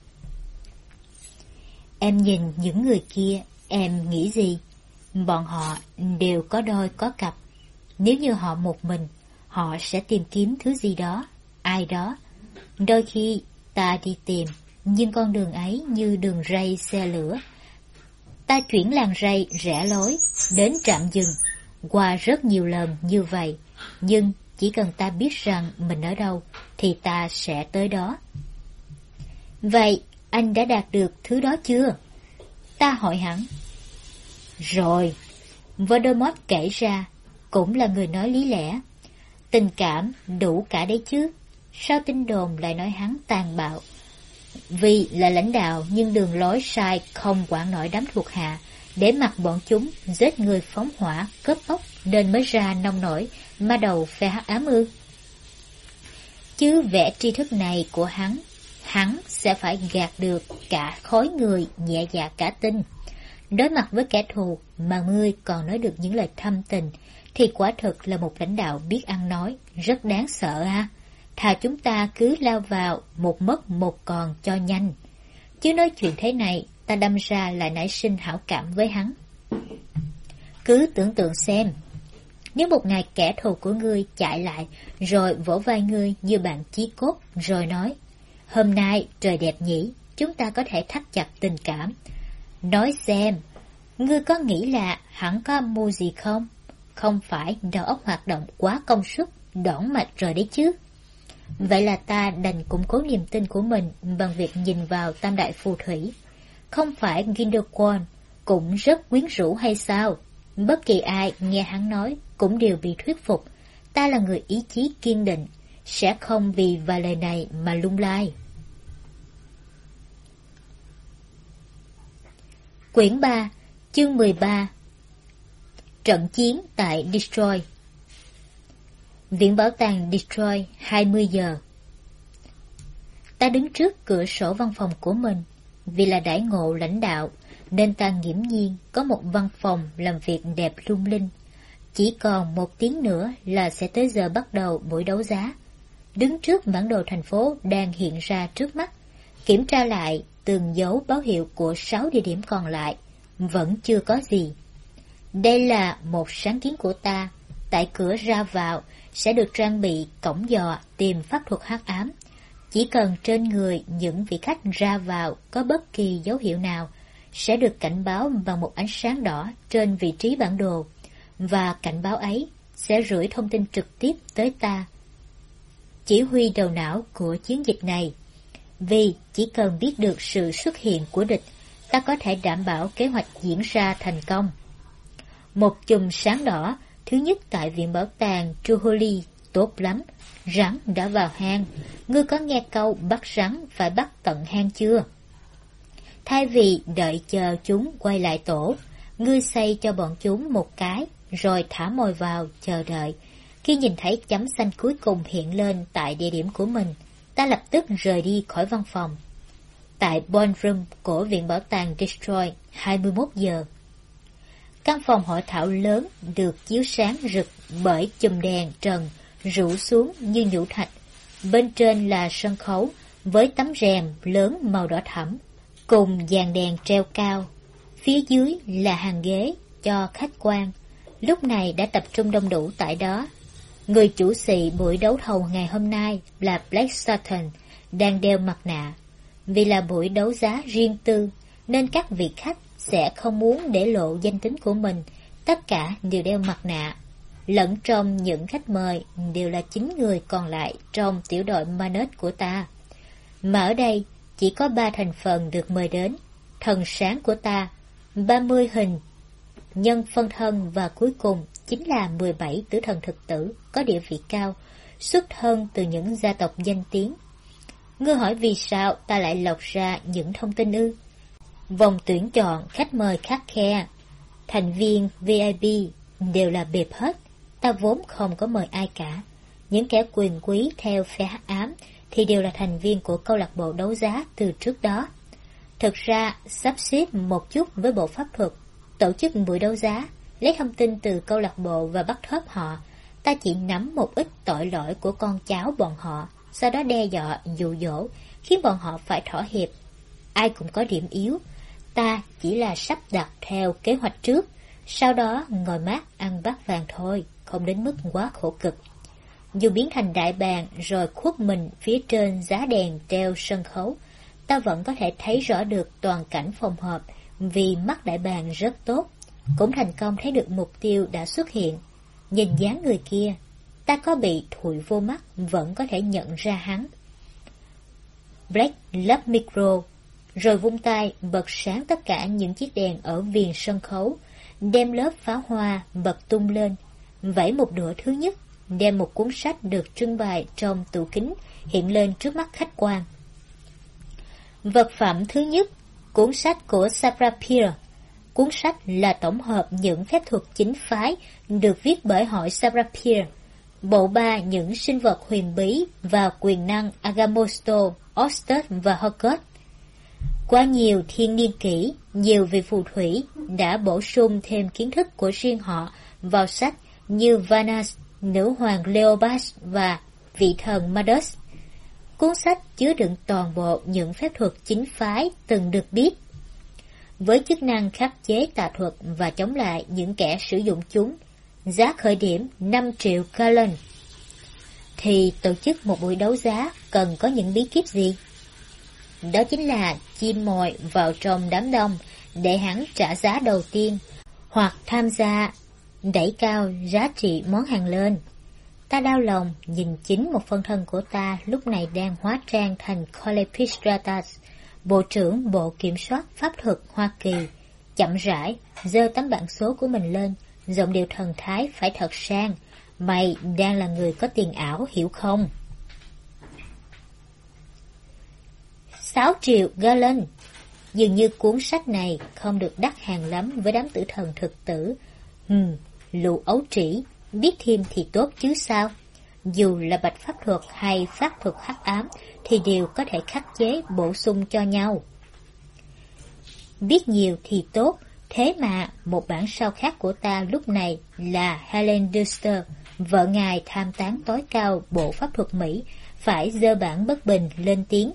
Em nhìn những người kia, em nghĩ gì? Bọn họ đều có đôi có cặp. Nếu như họ một mình, họ sẽ tìm kiếm thứ gì đó, ai đó. Đôi khi ta đi tìm, nhưng con đường ấy như đường ray xe lửa. Ta chuyển làn ray rẽ lối, đến trạm dừng, qua rất nhiều lần như vậy. Nhưng chỉ cần ta biết rằng mình ở đâu, thì ta sẽ tới đó. Vậy, anh đã đạt được thứ đó chưa? Ta hỏi hắn. Rồi, Voldemort kể ra, cũng là người nói lý lẽ. Tình cảm đủ cả đấy chứ. Sao tin đồn lại nói hắn tàn bạo? Vì là lãnh đạo nhưng đường lối sai không quản nổi đám thuộc hạ, để mặc bọn chúng giết người phóng hỏa, cướp bóc nên mới ra nông nổi ma đầu phe hắc ám ư? Chứ vẻ tri thức này của hắn sẽ phải gạt được cả khối người nhẹ dạ cả tin. Đối mặt với kẻ thù mà ngươi còn nói được những lời thâm tình thì quả thực là một lãnh đạo biết ăn nói, rất đáng sợ ha. Thà chúng ta cứ lao vào một mất một còn cho nhanh. Chứ nói chuyện thế này, ta đâm ra lại nảy sinh hảo cảm với hắn. Cứ tưởng tượng xem, nếu một ngày kẻ thù của ngươi chạy lại rồi vỗ vai ngươi như bạn chí cốt rồi nói: hôm nay trời đẹp nhỉ, chúng ta có thể thắt chặt tình cảm. Nói xem, ngươi có nghĩ là hắn có âm mưu gì không? Không phải đầu óc hoạt động quá công suất, đỏng mạch rồi đấy chứ. Vậy là ta đành củng cố niềm tin của mình bằng việc nhìn vào tam đại phù thủy. Không phải Grindelwald cũng rất quyến rũ hay sao? Bất kỳ ai nghe hắn nói cũng đều bị thuyết phục. Ta là người ý chí kiên định, sẽ không vì vài lời này mà lung lay. Quyển 3, chương 13. Trận chiến tại Destroy. Viện bảo tàng Destroy, 20 giờ. Ta đứng trước cửa sổ văn phòng của mình. Vì là đãi ngộ lãnh đạo nên ta nghiễm nhiên có một văn phòng làm việc đẹp lung linh. Chỉ còn 1 tiếng nữa là sẽ tới giờ bắt đầu buổi đấu giá. Đứng trước bản đồ thành phố đang hiện ra trước mắt, kiểm tra lại từng dấu báo hiệu của 6 địa điểm còn lại, vẫn chưa có gì. Đây là một sáng kiến của ta. Tại cửa ra vào sẽ được trang bị cổng dò tìm pháp thuật hắc ám. Chỉ cần trên người những vị khách ra vào có bất kỳ dấu hiệu nào sẽ được cảnh báo bằng một ánh sáng đỏ trên vị trí bản đồ, và cảnh báo ấy sẽ gửi thông tin trực tiếp tới ta, chỉ huy đầu não của chiến dịch này. Vì chỉ cần biết được sự xuất hiện của địch, ta có thể đảm bảo kế hoạch diễn ra thành công. Một chùm sáng đỏ, thứ nhất tại viện bảo tàng Truholi, tốt lắm. Rắn đã vào hang. Ngươi có nghe câu bắt rắn phải bắt tận hang chưa? Thay vì đợi chờ chúng quay lại tổ, ngươi xây cho bọn chúng một cái, rồi thả mồi vào, chờ đợi. Khi nhìn thấy chấm xanh cuối cùng hiện lên tại địa điểm của mình, ta lập tức rời đi khỏi văn phòng. Tại ballroom của Viện Bảo tàng Detroit, 21 giờ. Căn phòng hội thảo lớn được chiếu sáng rực bởi chùm đèn trần rủ xuống như nhũ thạch. Bên trên là sân khấu với tấm rèm lớn màu đỏ thẫm, cùng dàn đèn treo cao. Phía dưới là hàng ghế cho khách quan. Lúc này đã tập trung đông đủ tại đó. Người chủ xì buổi đấu thầu ngày hôm nay là Blake Sutton, đang đeo mặt nạ. Vì là buổi đấu giá riêng tư, nên các vị khách sẽ không muốn để lộ danh tính của mình. Tất cả đều đeo mặt nạ. Lẫn trong những khách mời đều là 9 người còn lại trong tiểu đội Manet của ta. Mà ở đây chỉ có 3 thành phần được mời đến. Thần sáng của ta, 30 hình nhân phân thân, và cuối cùng chính là 17 tử thần thực tử có địa vị cao, xuất thân từ những gia tộc danh tiếng. Ngươi hỏi vì sao ta lại lọc ra những thông tin ư? Vòng tuyển chọn khách mời khắt khe, thành viên VIP đều là bệp hết. Ta vốn không có mời ai cả. Những kẻ quyền quý theo phe hắc ám thì đều là thành viên của câu lạc bộ đấu giá từ trước đó. Thực ra, sắp xếp một chút với bộ pháp thuật, tổ chức buổi đấu giá, lấy thông tin từ câu lạc bộ và bắt thóp họ. Ta chỉ nắm một ít tội lỗi của con cháu bọn họ, sau đó đe dọa, dụ dỗ, khiến bọn họ phải thỏa hiệp. Ai cũng có điểm yếu. Ta chỉ là sắp đặt theo kế hoạch trước, sau đó ngồi mát ăn bát vàng thôi, không đến mức quá khổ cực. Dù biến thành đại bàng rồi khuất mình phía trên giá đèn treo sân khấu, ta vẫn có thể thấy rõ được toàn cảnh phòng họp, vì mắt đại bàng rất tốt, cũng thành công thấy được mục tiêu đã xuất hiện. Nhìn dáng người kia, ta có bị thụi vô mắt vẫn có thể nhận ra hắn. Blake lắp micro, rồi vung tay bật sáng tất cả những chiếc đèn ở viền sân khấu, đem lớp pháo hoa bật tung lên, vẫy một đũa thứ nhất, đem một cuốn sách được trưng bày trong tủ kính hiện lên trước mắt khách quan. Vật phẩm thứ nhất, cuốn sách của Sarah Pearl. Cuốn sách là tổng hợp những phép thuật chính phái được viết bởi hội Sarah Pearl, bộ ba những sinh vật huyền bí và quyền năng Agamotto, Ostet và Hogwarts. Qua nhiều thiên niên kỷ, nhiều vị phù thủy đã bổ sung thêm kiến thức của riêng họ vào sách như Vanas, nữ hoàng Leopas và vị thần Madus. Cuốn sách chứa đựng toàn bộ những phép thuật chính phái từng được biết, với chức năng khắc chế tà thuật và chống lại những kẻ sử dụng chúng. Giá khởi điểm 5 triệu gallon. Thì tổ chức một buổi đấu giá cần có những bí kíp gì? Đó chính là chim mồi vào trong đám đông để hắn trả giá đầu tiên, hoặc tham gia đẩy cao giá trị món hàng lên. Ta đau lòng nhìn chính một phân thân của ta lúc này đang hóa trang thành Colepistratus, Bộ trưởng Bộ Kiểm soát Pháp thuật Hoa Kỳ, chậm rãi giơ tấm bảng số của mình lên, giọng điệu thần thái phải thật sang. Mày đang là người có tiền ảo, hiểu không? 6 triệu gallon. Dường như cuốn sách này không được đắt hàng lắm với đám tử thần thực tử. Lũ ấu trĩ, biết thêm thì tốt chứ sao? Dù là bạch pháp thuật hay pháp thuật hắc ám thì đều có thể khắc chế bổ sung cho nhau. Biết nhiều thì tốt, thế mà một bản sao khác của ta lúc này là Helen Duster, vợ ngài tham tán tối cao bộ pháp thuật Mỹ, phải giơ bản bất bình lên tiếng.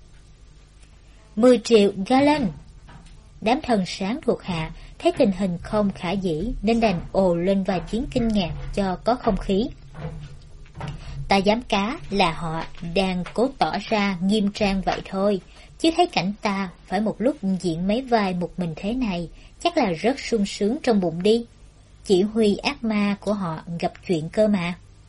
10 triệu gallon. Đám thần sáng thuộc hạ thấy tình hình không khả dĩ nên đành ồ lên vài tiếng kinh ngạc cho có không khí. Ta dám cá là họ đang cố tỏ ra nghiêm trang vậy thôi, chứ thấy cảnh ta phải một lúc diễn mấy vai một mình thế này chắc là rất sung sướng trong bụng đi. Chỉ huy ác ma của họ gặp chuyện cơ mà.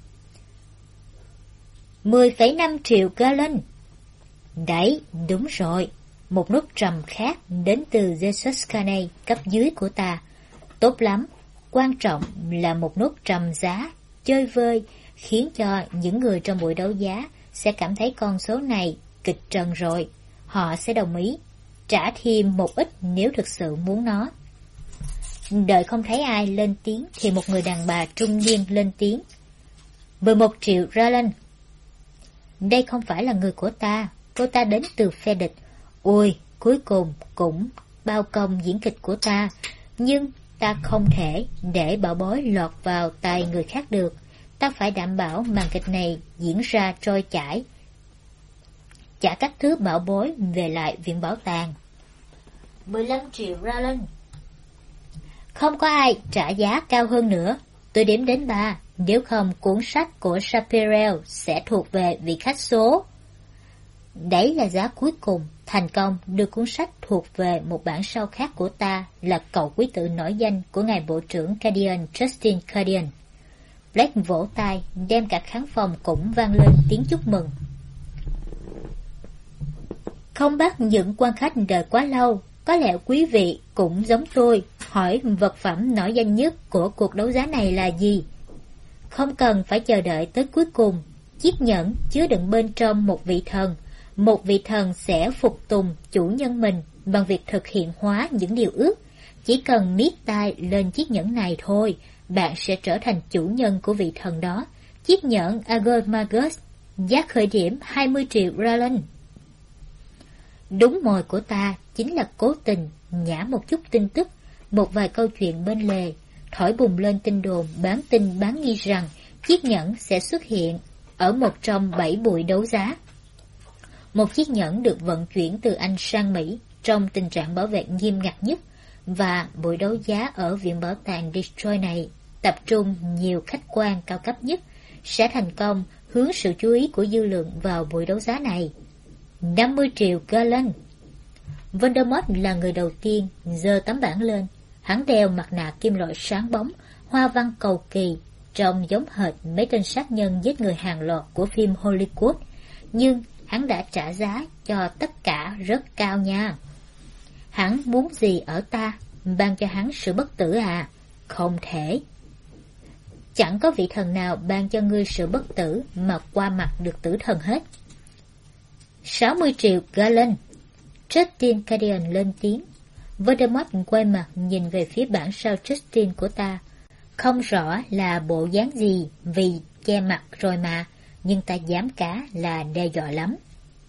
10,5 triệu gallon. Đấy, đúng rồi. Một nút trầm khác đến từ Jesus Caney cấp dưới của ta. Tốt lắm, quan trọng là một nút trầm giá, chơi vơi, khiến cho những người trong buổi đấu giá sẽ cảm thấy con số này kịch trần rồi. Họ sẽ đồng ý, trả thêm một ít nếu thực sự muốn nó. Đợi không thấy ai lên tiếng thì một người đàn bà trung niên lên tiếng. 11 triệu Ralen. Đây không phải là người của ta, cô ta đến từ phe địch. Ôi, cuối cùng cũng bao công diễn kịch của ta, nhưng ta không thể để bảo bối lọt vào tay người khác được. Ta phải đảm bảo màn kịch này diễn ra trôi chảy. Trả các thứ bảo bối về lại viện bảo tàng. 15 triệu Ralen. Không có ai trả giá cao hơn nữa. Tôi đếm đến 3, nếu không cuốn sách của Chaparral sẽ thuộc về vị khách số. Đấy là giá cuối cùng. Thành công đưa cuốn sách thuộc về một bản sao khác của ta là cậu quý tử nổi danh của ngài bộ trưởng Cardian Justin Cardian. Blake vỗ tay, đem cả khán phòng cũng vang lên tiếng chúc mừng. Không bắt những quan khách đợi quá lâu. Có lẽ quý vị cũng giống tôi, hỏi vật phẩm nổi danh nhất của cuộc đấu giá này là gì? Không cần phải chờ đợi tới cuối cùng. Chiếc nhẫn chứa đựng bên trong một vị thần. Một vị thần sẽ phục tùng chủ nhân mình bằng việc thực hiện hóa những điều ước. Chỉ cần miết tai lên chiếc nhẫn này thôi, bạn sẽ trở thành chủ nhân của vị thần đó. Chiếc nhẫn Agomagus, giá khởi điểm 20 triệu Ralen. Đúng mồi của ta chính là cố tình nhả một chút tin tức, một vài câu chuyện bên lề, thổi bùng lên tin đồn bán tin bán nghi rằng chiếc nhẫn sẽ xuất hiện ở một trong 7 buổi đấu giá. Một chiếc nhẫn được vận chuyển từ Anh sang Mỹ trong tình trạng bảo vệ nghiêm ngặt nhất, và buổi đấu giá ở Viện Bảo tàng Detroit này tập trung nhiều khách quan cao cấp nhất, sẽ thành công hướng sự chú ý của dư luận vào buổi đấu giá này. 50 triệu Galen. Voldemort là người đầu tiên giơ tấm bảng lên. Hắn đeo mặt nạ kim loại sáng bóng, hoa văn cầu kỳ, trông giống hệt mấy tên sát nhân giết người hàng loạt của phim Hollywood. Nhưng hắn đã trả giá cho tất cả rất cao nha. Hắn muốn gì ở ta? Ban cho hắn sự bất tử à? Không thể. Chẳng có vị thần nào ban cho ngươi sự bất tử mà qua mặt được tử thần hết. 60 triệu Galen. Justin Cardian lên tiếng. Voldemort quay mặt nhìn về phía bản sao Justin của ta. Không rõ là bộ dáng gì vì che mặt rồi mà, nhưng ta dám cá là đe dọa lắm.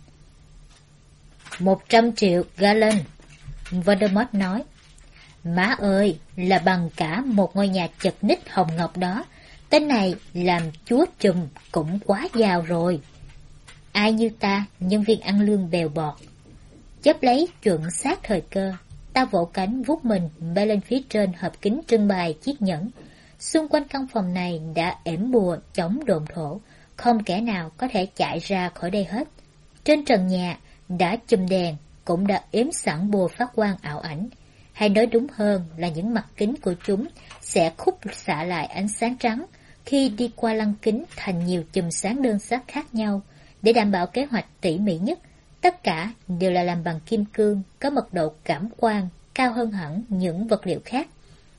100 triệu Galen. Voldemort nói. Má ơi, là bằng cả một ngôi nhà chật ních hồng ngọc đó. Tên này làm chúa trùm cũng quá giàu rồi. Ai như ta, nhân viên ăn lương bèo bọt. Chấp lấy chuẩn xác thời cơ, ta vỗ cánh vuốt mình bay lên phía trên hộp kính trưng bày chiếc nhẫn. Xung quanh căn phòng này đã ẻm bùa chống độn thổ, không kẻ nào có thể chạy ra khỏi đây hết. Trên trần nhà đã chùm đèn, cũng đã ếm sẵn bùa phát quang ảo ảnh. Hay nói đúng hơn là những mặt kính của chúng sẽ khúc xạ lại ánh sáng trắng khi đi qua lăng kính thành nhiều chùm sáng đơn sắc khác nhau. Để đảm bảo kế hoạch tỉ mỉ nhất, tất cả đều là làm bằng kim cương, có mật độ cảm quan cao hơn hẳn những vật liệu khác.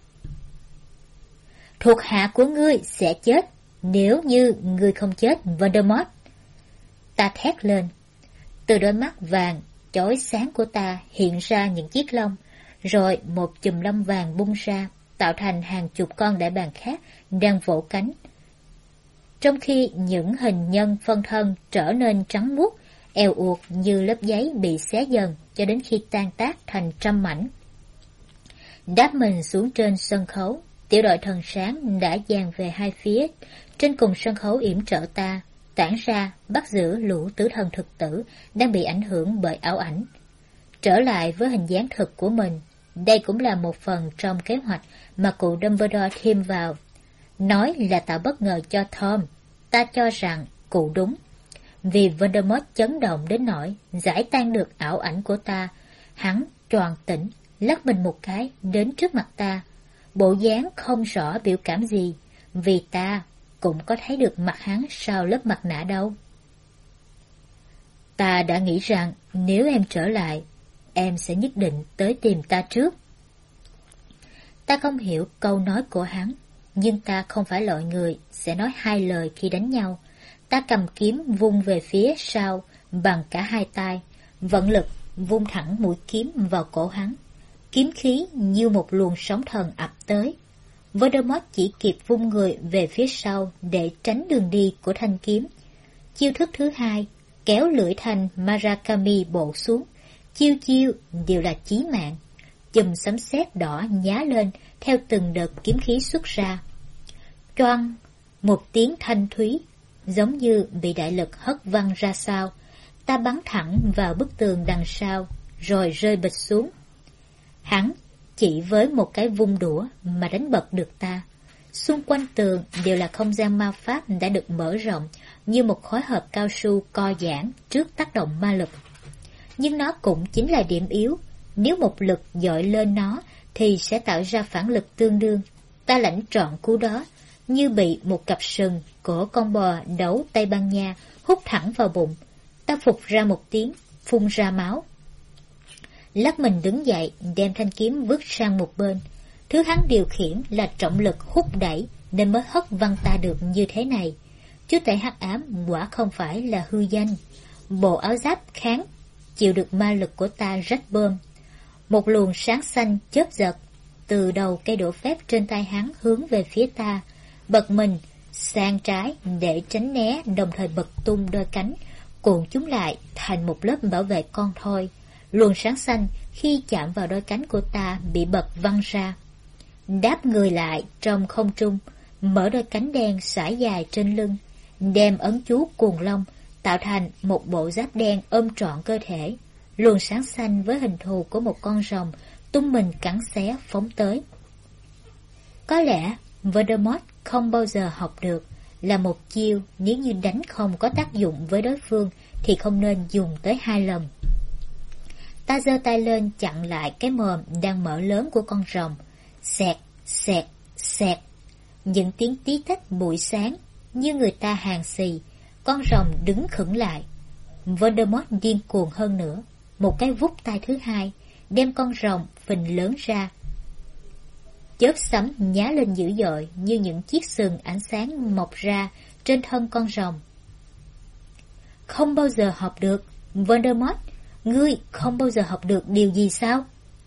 Thuộc hạ của ngươi sẽ chết nếu như ngươi không chết, Voldemort. Ta thét lên. Từ đôi mắt vàng chói sáng của ta hiện ra những chiếc lông, rồi một chùm lông vàng bung ra, tạo thành hàng chục con đại bàng khác đang vỗ cánh. Trong khi những hình nhân phân thân trở nên trắng muốt, eo uột như lớp giấy bị xé dần cho đến khi tan tác thành trăm mảnh. Đáp mình xuống trên sân khấu, tiểu đội thần sáng đã dàn về hai phía, trên cùng sân khấu yểm trợ ta, tản ra bắt giữ lũ tử thần thực tử đang bị ảnh hưởng bởi ảo ảnh. Trở lại với hình dáng thực của mình, đây cũng là một phần trong kế hoạch mà cụ Dumbledore thêm vào. Nói là tạo bất ngờ cho Tom, ta cho rằng cụ đúng. Vì Voldemort chấn động đến nỗi giải tan được ảo ảnh của ta, hắn choàng tỉnh, lắc mình một cái đến trước mặt ta. Bộ dáng không rõ biểu cảm gì, vì ta cũng có thấy được mặt hắn sau lớp mặt nạ đâu. Ta đã nghĩ rằng nếu em trở lại, em sẽ nhất định tới tìm ta trước. Ta không hiểu câu nói của hắn, nhưng ta không phải loại người sẽ nói hai lời khi đánh nhau. Ta cầm kiếm vung về phía sau bằng cả hai tay, vận lực vung thẳng mũi kiếm vào cổ hắn. kiếm khí như một luồng sóng thần ập tới. Voldemort chỉ kịp vung người về phía sau để tránh đường đi của thanh kiếm. Chiêu thức thứ hai, kéo lưỡi thanh Murakami bổ xuống, chiêu chiêu đều là chí mạng. Chùm sấm sét đỏ nhá lên theo từng đợt kiếm khí xuất ra. Choang, một tiếng thanh thúy, giống như bị đại lực hất văng ra sau. Ta bắn thẳng vào bức tường đằng sau, rồi rơi bịch xuống. Hắn chỉ với một cái vung đũa mà đánh bật được ta. Xung quanh tường đều là không gian ma pháp đã được mở rộng như một khối hộp cao su co giãn trước tác động ma lực. Nhưng nó cũng chính là điểm yếu. Nếu một lực dội lên nó thì sẽ tạo ra phản lực tương đương. Ta lãnh trọn cú đó, như bị một cặp sừng của con bò đấu Tây Ban Nha hút thẳng vào bụng. Ta phụt ra một tiếng, phun ra máu. Lắc mình đứng dậy, đem thanh kiếm vứt sang một bên. Thứ hắn điều khiển là trọng lực hút đẩy nên mới hất văng ta được như thế này. Chúa tể hắc ám quả không phải là hư danh. Bộ áo giáp kháng chịu được ma lực của ta rách bơm. Một luồng sáng xanh chớp giật từ đầu cây đũa phép trên tay hắn hướng về phía ta, bật mình sang trái để tránh né, đồng thời bật tung đôi cánh, cuộn chúng lại thành một lớp bảo vệ con thoi. Luồng sáng xanh khi chạm vào đôi cánh của ta bị bật văng ra. Đáp người lại trong không trung, mở đôi cánh đen sải dài trên lưng, đem ấn chú cuồng long tạo thành một bộ giáp đen ôm trọn cơ thể. Luồng sáng xanh với hình thù của một con rồng tung mình cắn xé phóng tới. Có lẽ Voldemort không bao giờ học được là một chiêu nếu như đánh không có tác dụng với đối phương thì không nên dùng tới 2 lần. Ta giơ tay lên chặn lại cái mồm đang mở lớn của con rồng. Xẹt, xẹt, xẹt. Những tiếng tí tách buổi sáng như người ta hàn xì. Con rồng đứng khựng lại. Voldemort điên cuồng hơn nữa. Một cái vút tay thứ hai đem con rồng phình lớn ra. Chớp sấm nhá lên dữ dội như những chiếc sừng ánh sáng mọc ra trên thân con rồng. Không bao giờ học được, Voldemort, ngươi không bao giờ học được điều gì sao?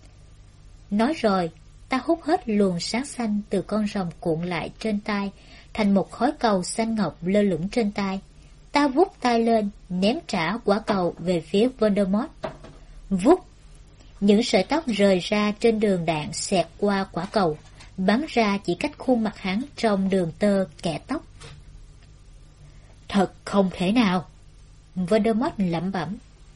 Nói rồi, ta hút hết luồng sáng xanh từ con rồng cuộn lại trên tay, thành một khối cầu xanh ngọc lơ lửng trên tay. Ta vút tay lên, ném trả quả cầu về phía Voldemort. Vút! Những sợi tóc rời ra trên đường đạn xẹt qua quả cầu, bắn ra chỉ cách khuôn mặt hắn trong đường tơ kẻ tóc. Thật không thể nào! Voldemort lẩm bẩm.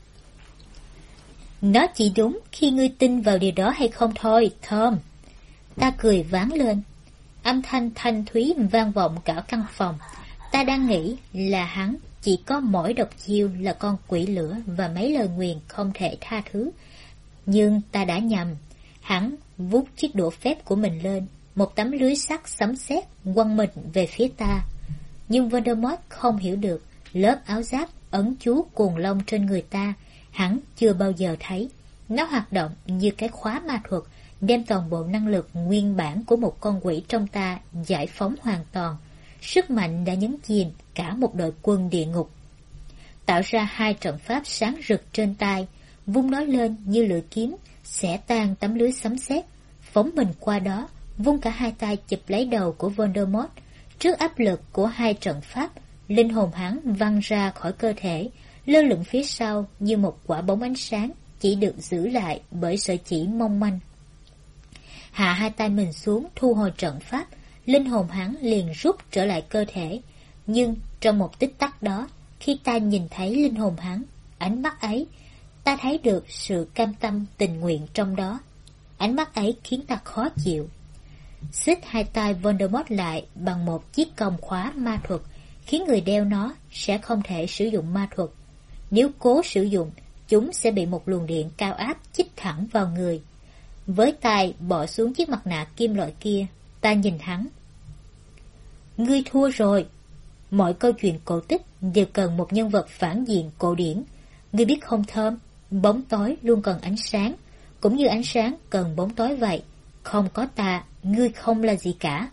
Nó chỉ đúng khi ngươi tin vào điều đó hay không thôi, Tom. Ta cười váng lên. Âm thanh thanh thúy vang vọng cả căn phòng. Ta đang nghĩ là hắn chỉ có mỗi độc chiêu là con quỷ lửa và mấy lời nguyền không thể tha thứ. Nhưng ta đã nhầm. Hắn vút chiếc đũa phép của mình lên, một tấm lưới sắt sấm sét quăng mình về phía ta. Nhưng Voldemort không hiểu được lớp áo giáp ấn chú cuồng long trên người ta, hắn chưa bao giờ thấy. Nó hoạt động như cái khóa ma thuật, đem toàn bộ năng lực nguyên bản của một con quỷ trong ta giải phóng hoàn toàn. Sức mạnh đã nhấn chìm cả một đội quân địa ngục. Tạo ra 2 trận pháp sáng rực trên tay, vung nó lên như lưỡi kiếm, xẻ tan tấm lưới sấm sét, phóng mình qua đó, vung cả 2 tay chụp lấy đầu của Voldemort. Trước áp lực của 2 trận pháp, linh hồn hắn văng ra khỏi cơ thể, lơ lửng phía sau như một quả bóng ánh sáng chỉ được giữ lại bởi sợi chỉ mong manh. Hạ 2 tay mình xuống thu hồi trận pháp, linh hồn hắn liền rút trở lại cơ thể. Nhưng trong một tích tắc đó, khi ta nhìn thấy linh hồn hắn, ánh mắt ấy, ta thấy được sự cam tâm tình nguyện trong đó. Ánh mắt ấy khiến ta khó chịu. Xích 2 tay Voldemort lại bằng một chiếc còng khóa ma thuật, khiến người đeo nó sẽ không thể sử dụng ma thuật. Nếu cố sử dụng, chúng sẽ bị một luồng điện cao áp chích thẳng vào người. Với tay bỏ xuống chiếc mặt nạ kim loại kia, ta nhìn hắn. Ngươi thua rồi. Mọi câu chuyện cổ tích đều cần một nhân vật phản diện cổ điển. Ngươi biết không Thơm, bóng tối luôn cần ánh sáng, cũng như ánh sáng cần bóng tối vậy. Không có ta, ngươi không là gì cả.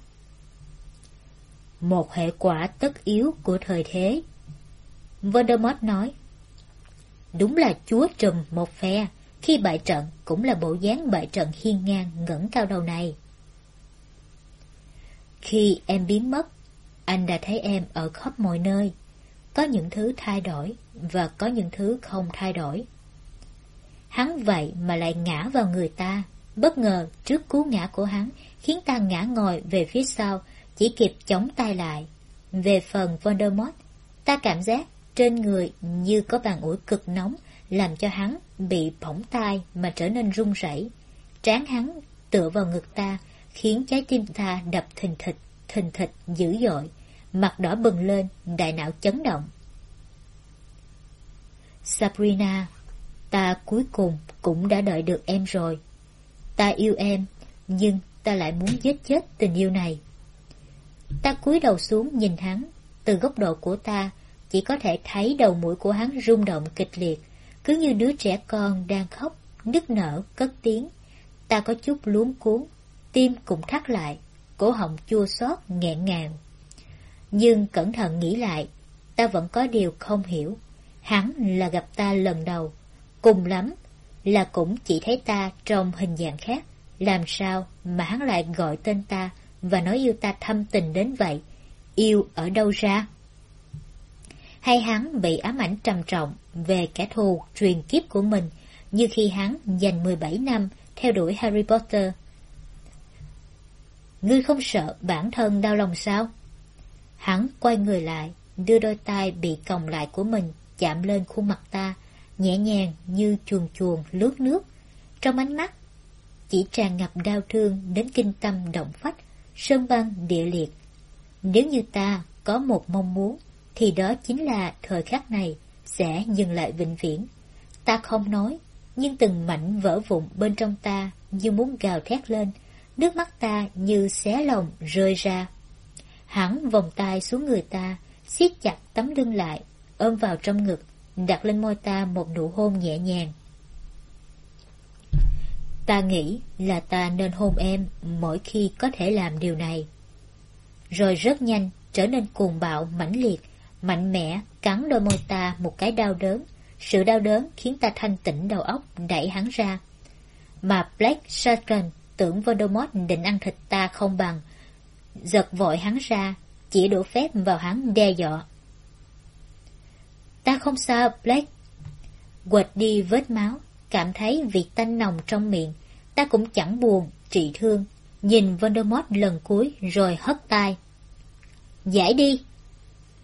Một hệ quả tất yếu của thời thế. Voldemort nói. Đúng là chúa trùm một phe, khi bại trận cũng là bộ dáng bại trận hiên ngang ngẩng cao đầu này. Khi em biến mất, anh đã thấy em ở khắp mọi nơi. Có những thứ thay đổi và có những thứ không thay đổi. Hắn vậy mà lại ngã vào người ta. Bất ngờ trước cú ngã của hắn khiến ta ngã ngồi về phía sau, chỉ kịp chống tay lại. Về phần Voldemort, ta cảm giác trên người như có bàn ủi cực nóng, làm cho hắn bị bỏng tai mà trở nên run rẩy. Trán hắn tựa vào ngực ta, khiến trái tim ta đập thình thịch dữ dội, mặt đỏ bừng lên, đại não chấn động. Sabrina, ta cuối cùng cũng đã đợi được em rồi. Ta yêu em, nhưng ta lại muốn giết chết tình yêu này. Ta cúi đầu xuống nhìn hắn, từ góc độ của ta, chỉ có thể thấy đầu mũi của hắn rung động kịch liệt, cứ như đứa trẻ con đang khóc, nức nở, cất tiếng. Ta có chút luống cuống, tim cũng thắt lại, cổ họng chua xót nghẹn ngào. Nhưng cẩn thận nghĩ lại, ta vẫn có điều không hiểu. Hắn là gặp ta lần đầu, cùng lắm là cũng chỉ thấy ta trong hình dạng khác. Làm sao mà hắn lại gọi tên ta và nói yêu ta thâm tình đến vậy? Yêu ở đâu ra? Hay hắn bị ám ảnh trầm trọng về kẻ thù truyền kiếp của mình, như khi hắn dành 17 năm theo đuổi Harry Potter? Ngươi không sợ bản thân đau lòng sao? Hắn quay người lại, đưa đôi tay bị còng lại của mình chạm lên khuôn mặt ta, nhẹ nhàng như chuồn chuồn lướt nước. Trong ánh mắt chỉ tràn ngập đau thương đến kinh tâm động phách, sơn băng địa liệt. Nếu như ta có một mong muốn, thì đó chính là thời khắc này sẽ dừng lại vĩnh viễn. Ta không nói, nhưng từng mảnh vỡ vụn bên trong ta như muốn gào thét lên, nước mắt ta như xé lòng rơi ra. Hắn vòng tay xuống người ta, siết chặt tấm lưng lại, ôm vào trong ngực, đặt lên môi ta một nụ hôn nhẹ nhàng. Ta nghĩ là ta nên hôn em mỗi khi có thể làm điều này. Rồi rất nhanh trở nên cuồng bạo mãnh liệt, mạnh mẽ cắn đôi môi ta một cái đau đớn. Sự đau đớn khiến ta thanh tỉnh đầu óc, đẩy hắn ra. Mà Black Sharkan tưởng Voldemort định ăn thịt ta không bằng, giật vội hắn ra, chỉ đổ phép vào hắn đe dọa. Ta không sao, Black. Quệt đi vết máu, cảm thấy vị tanh nồng trong miệng. Ta cũng chẳng buồn, trị thương. Nhìn Voldemort lần cuối rồi hất tay. Giải đi.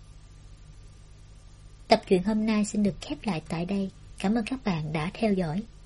Tập truyện hôm nay xin được khép lại tại đây. Cảm ơn các bạn đã theo dõi.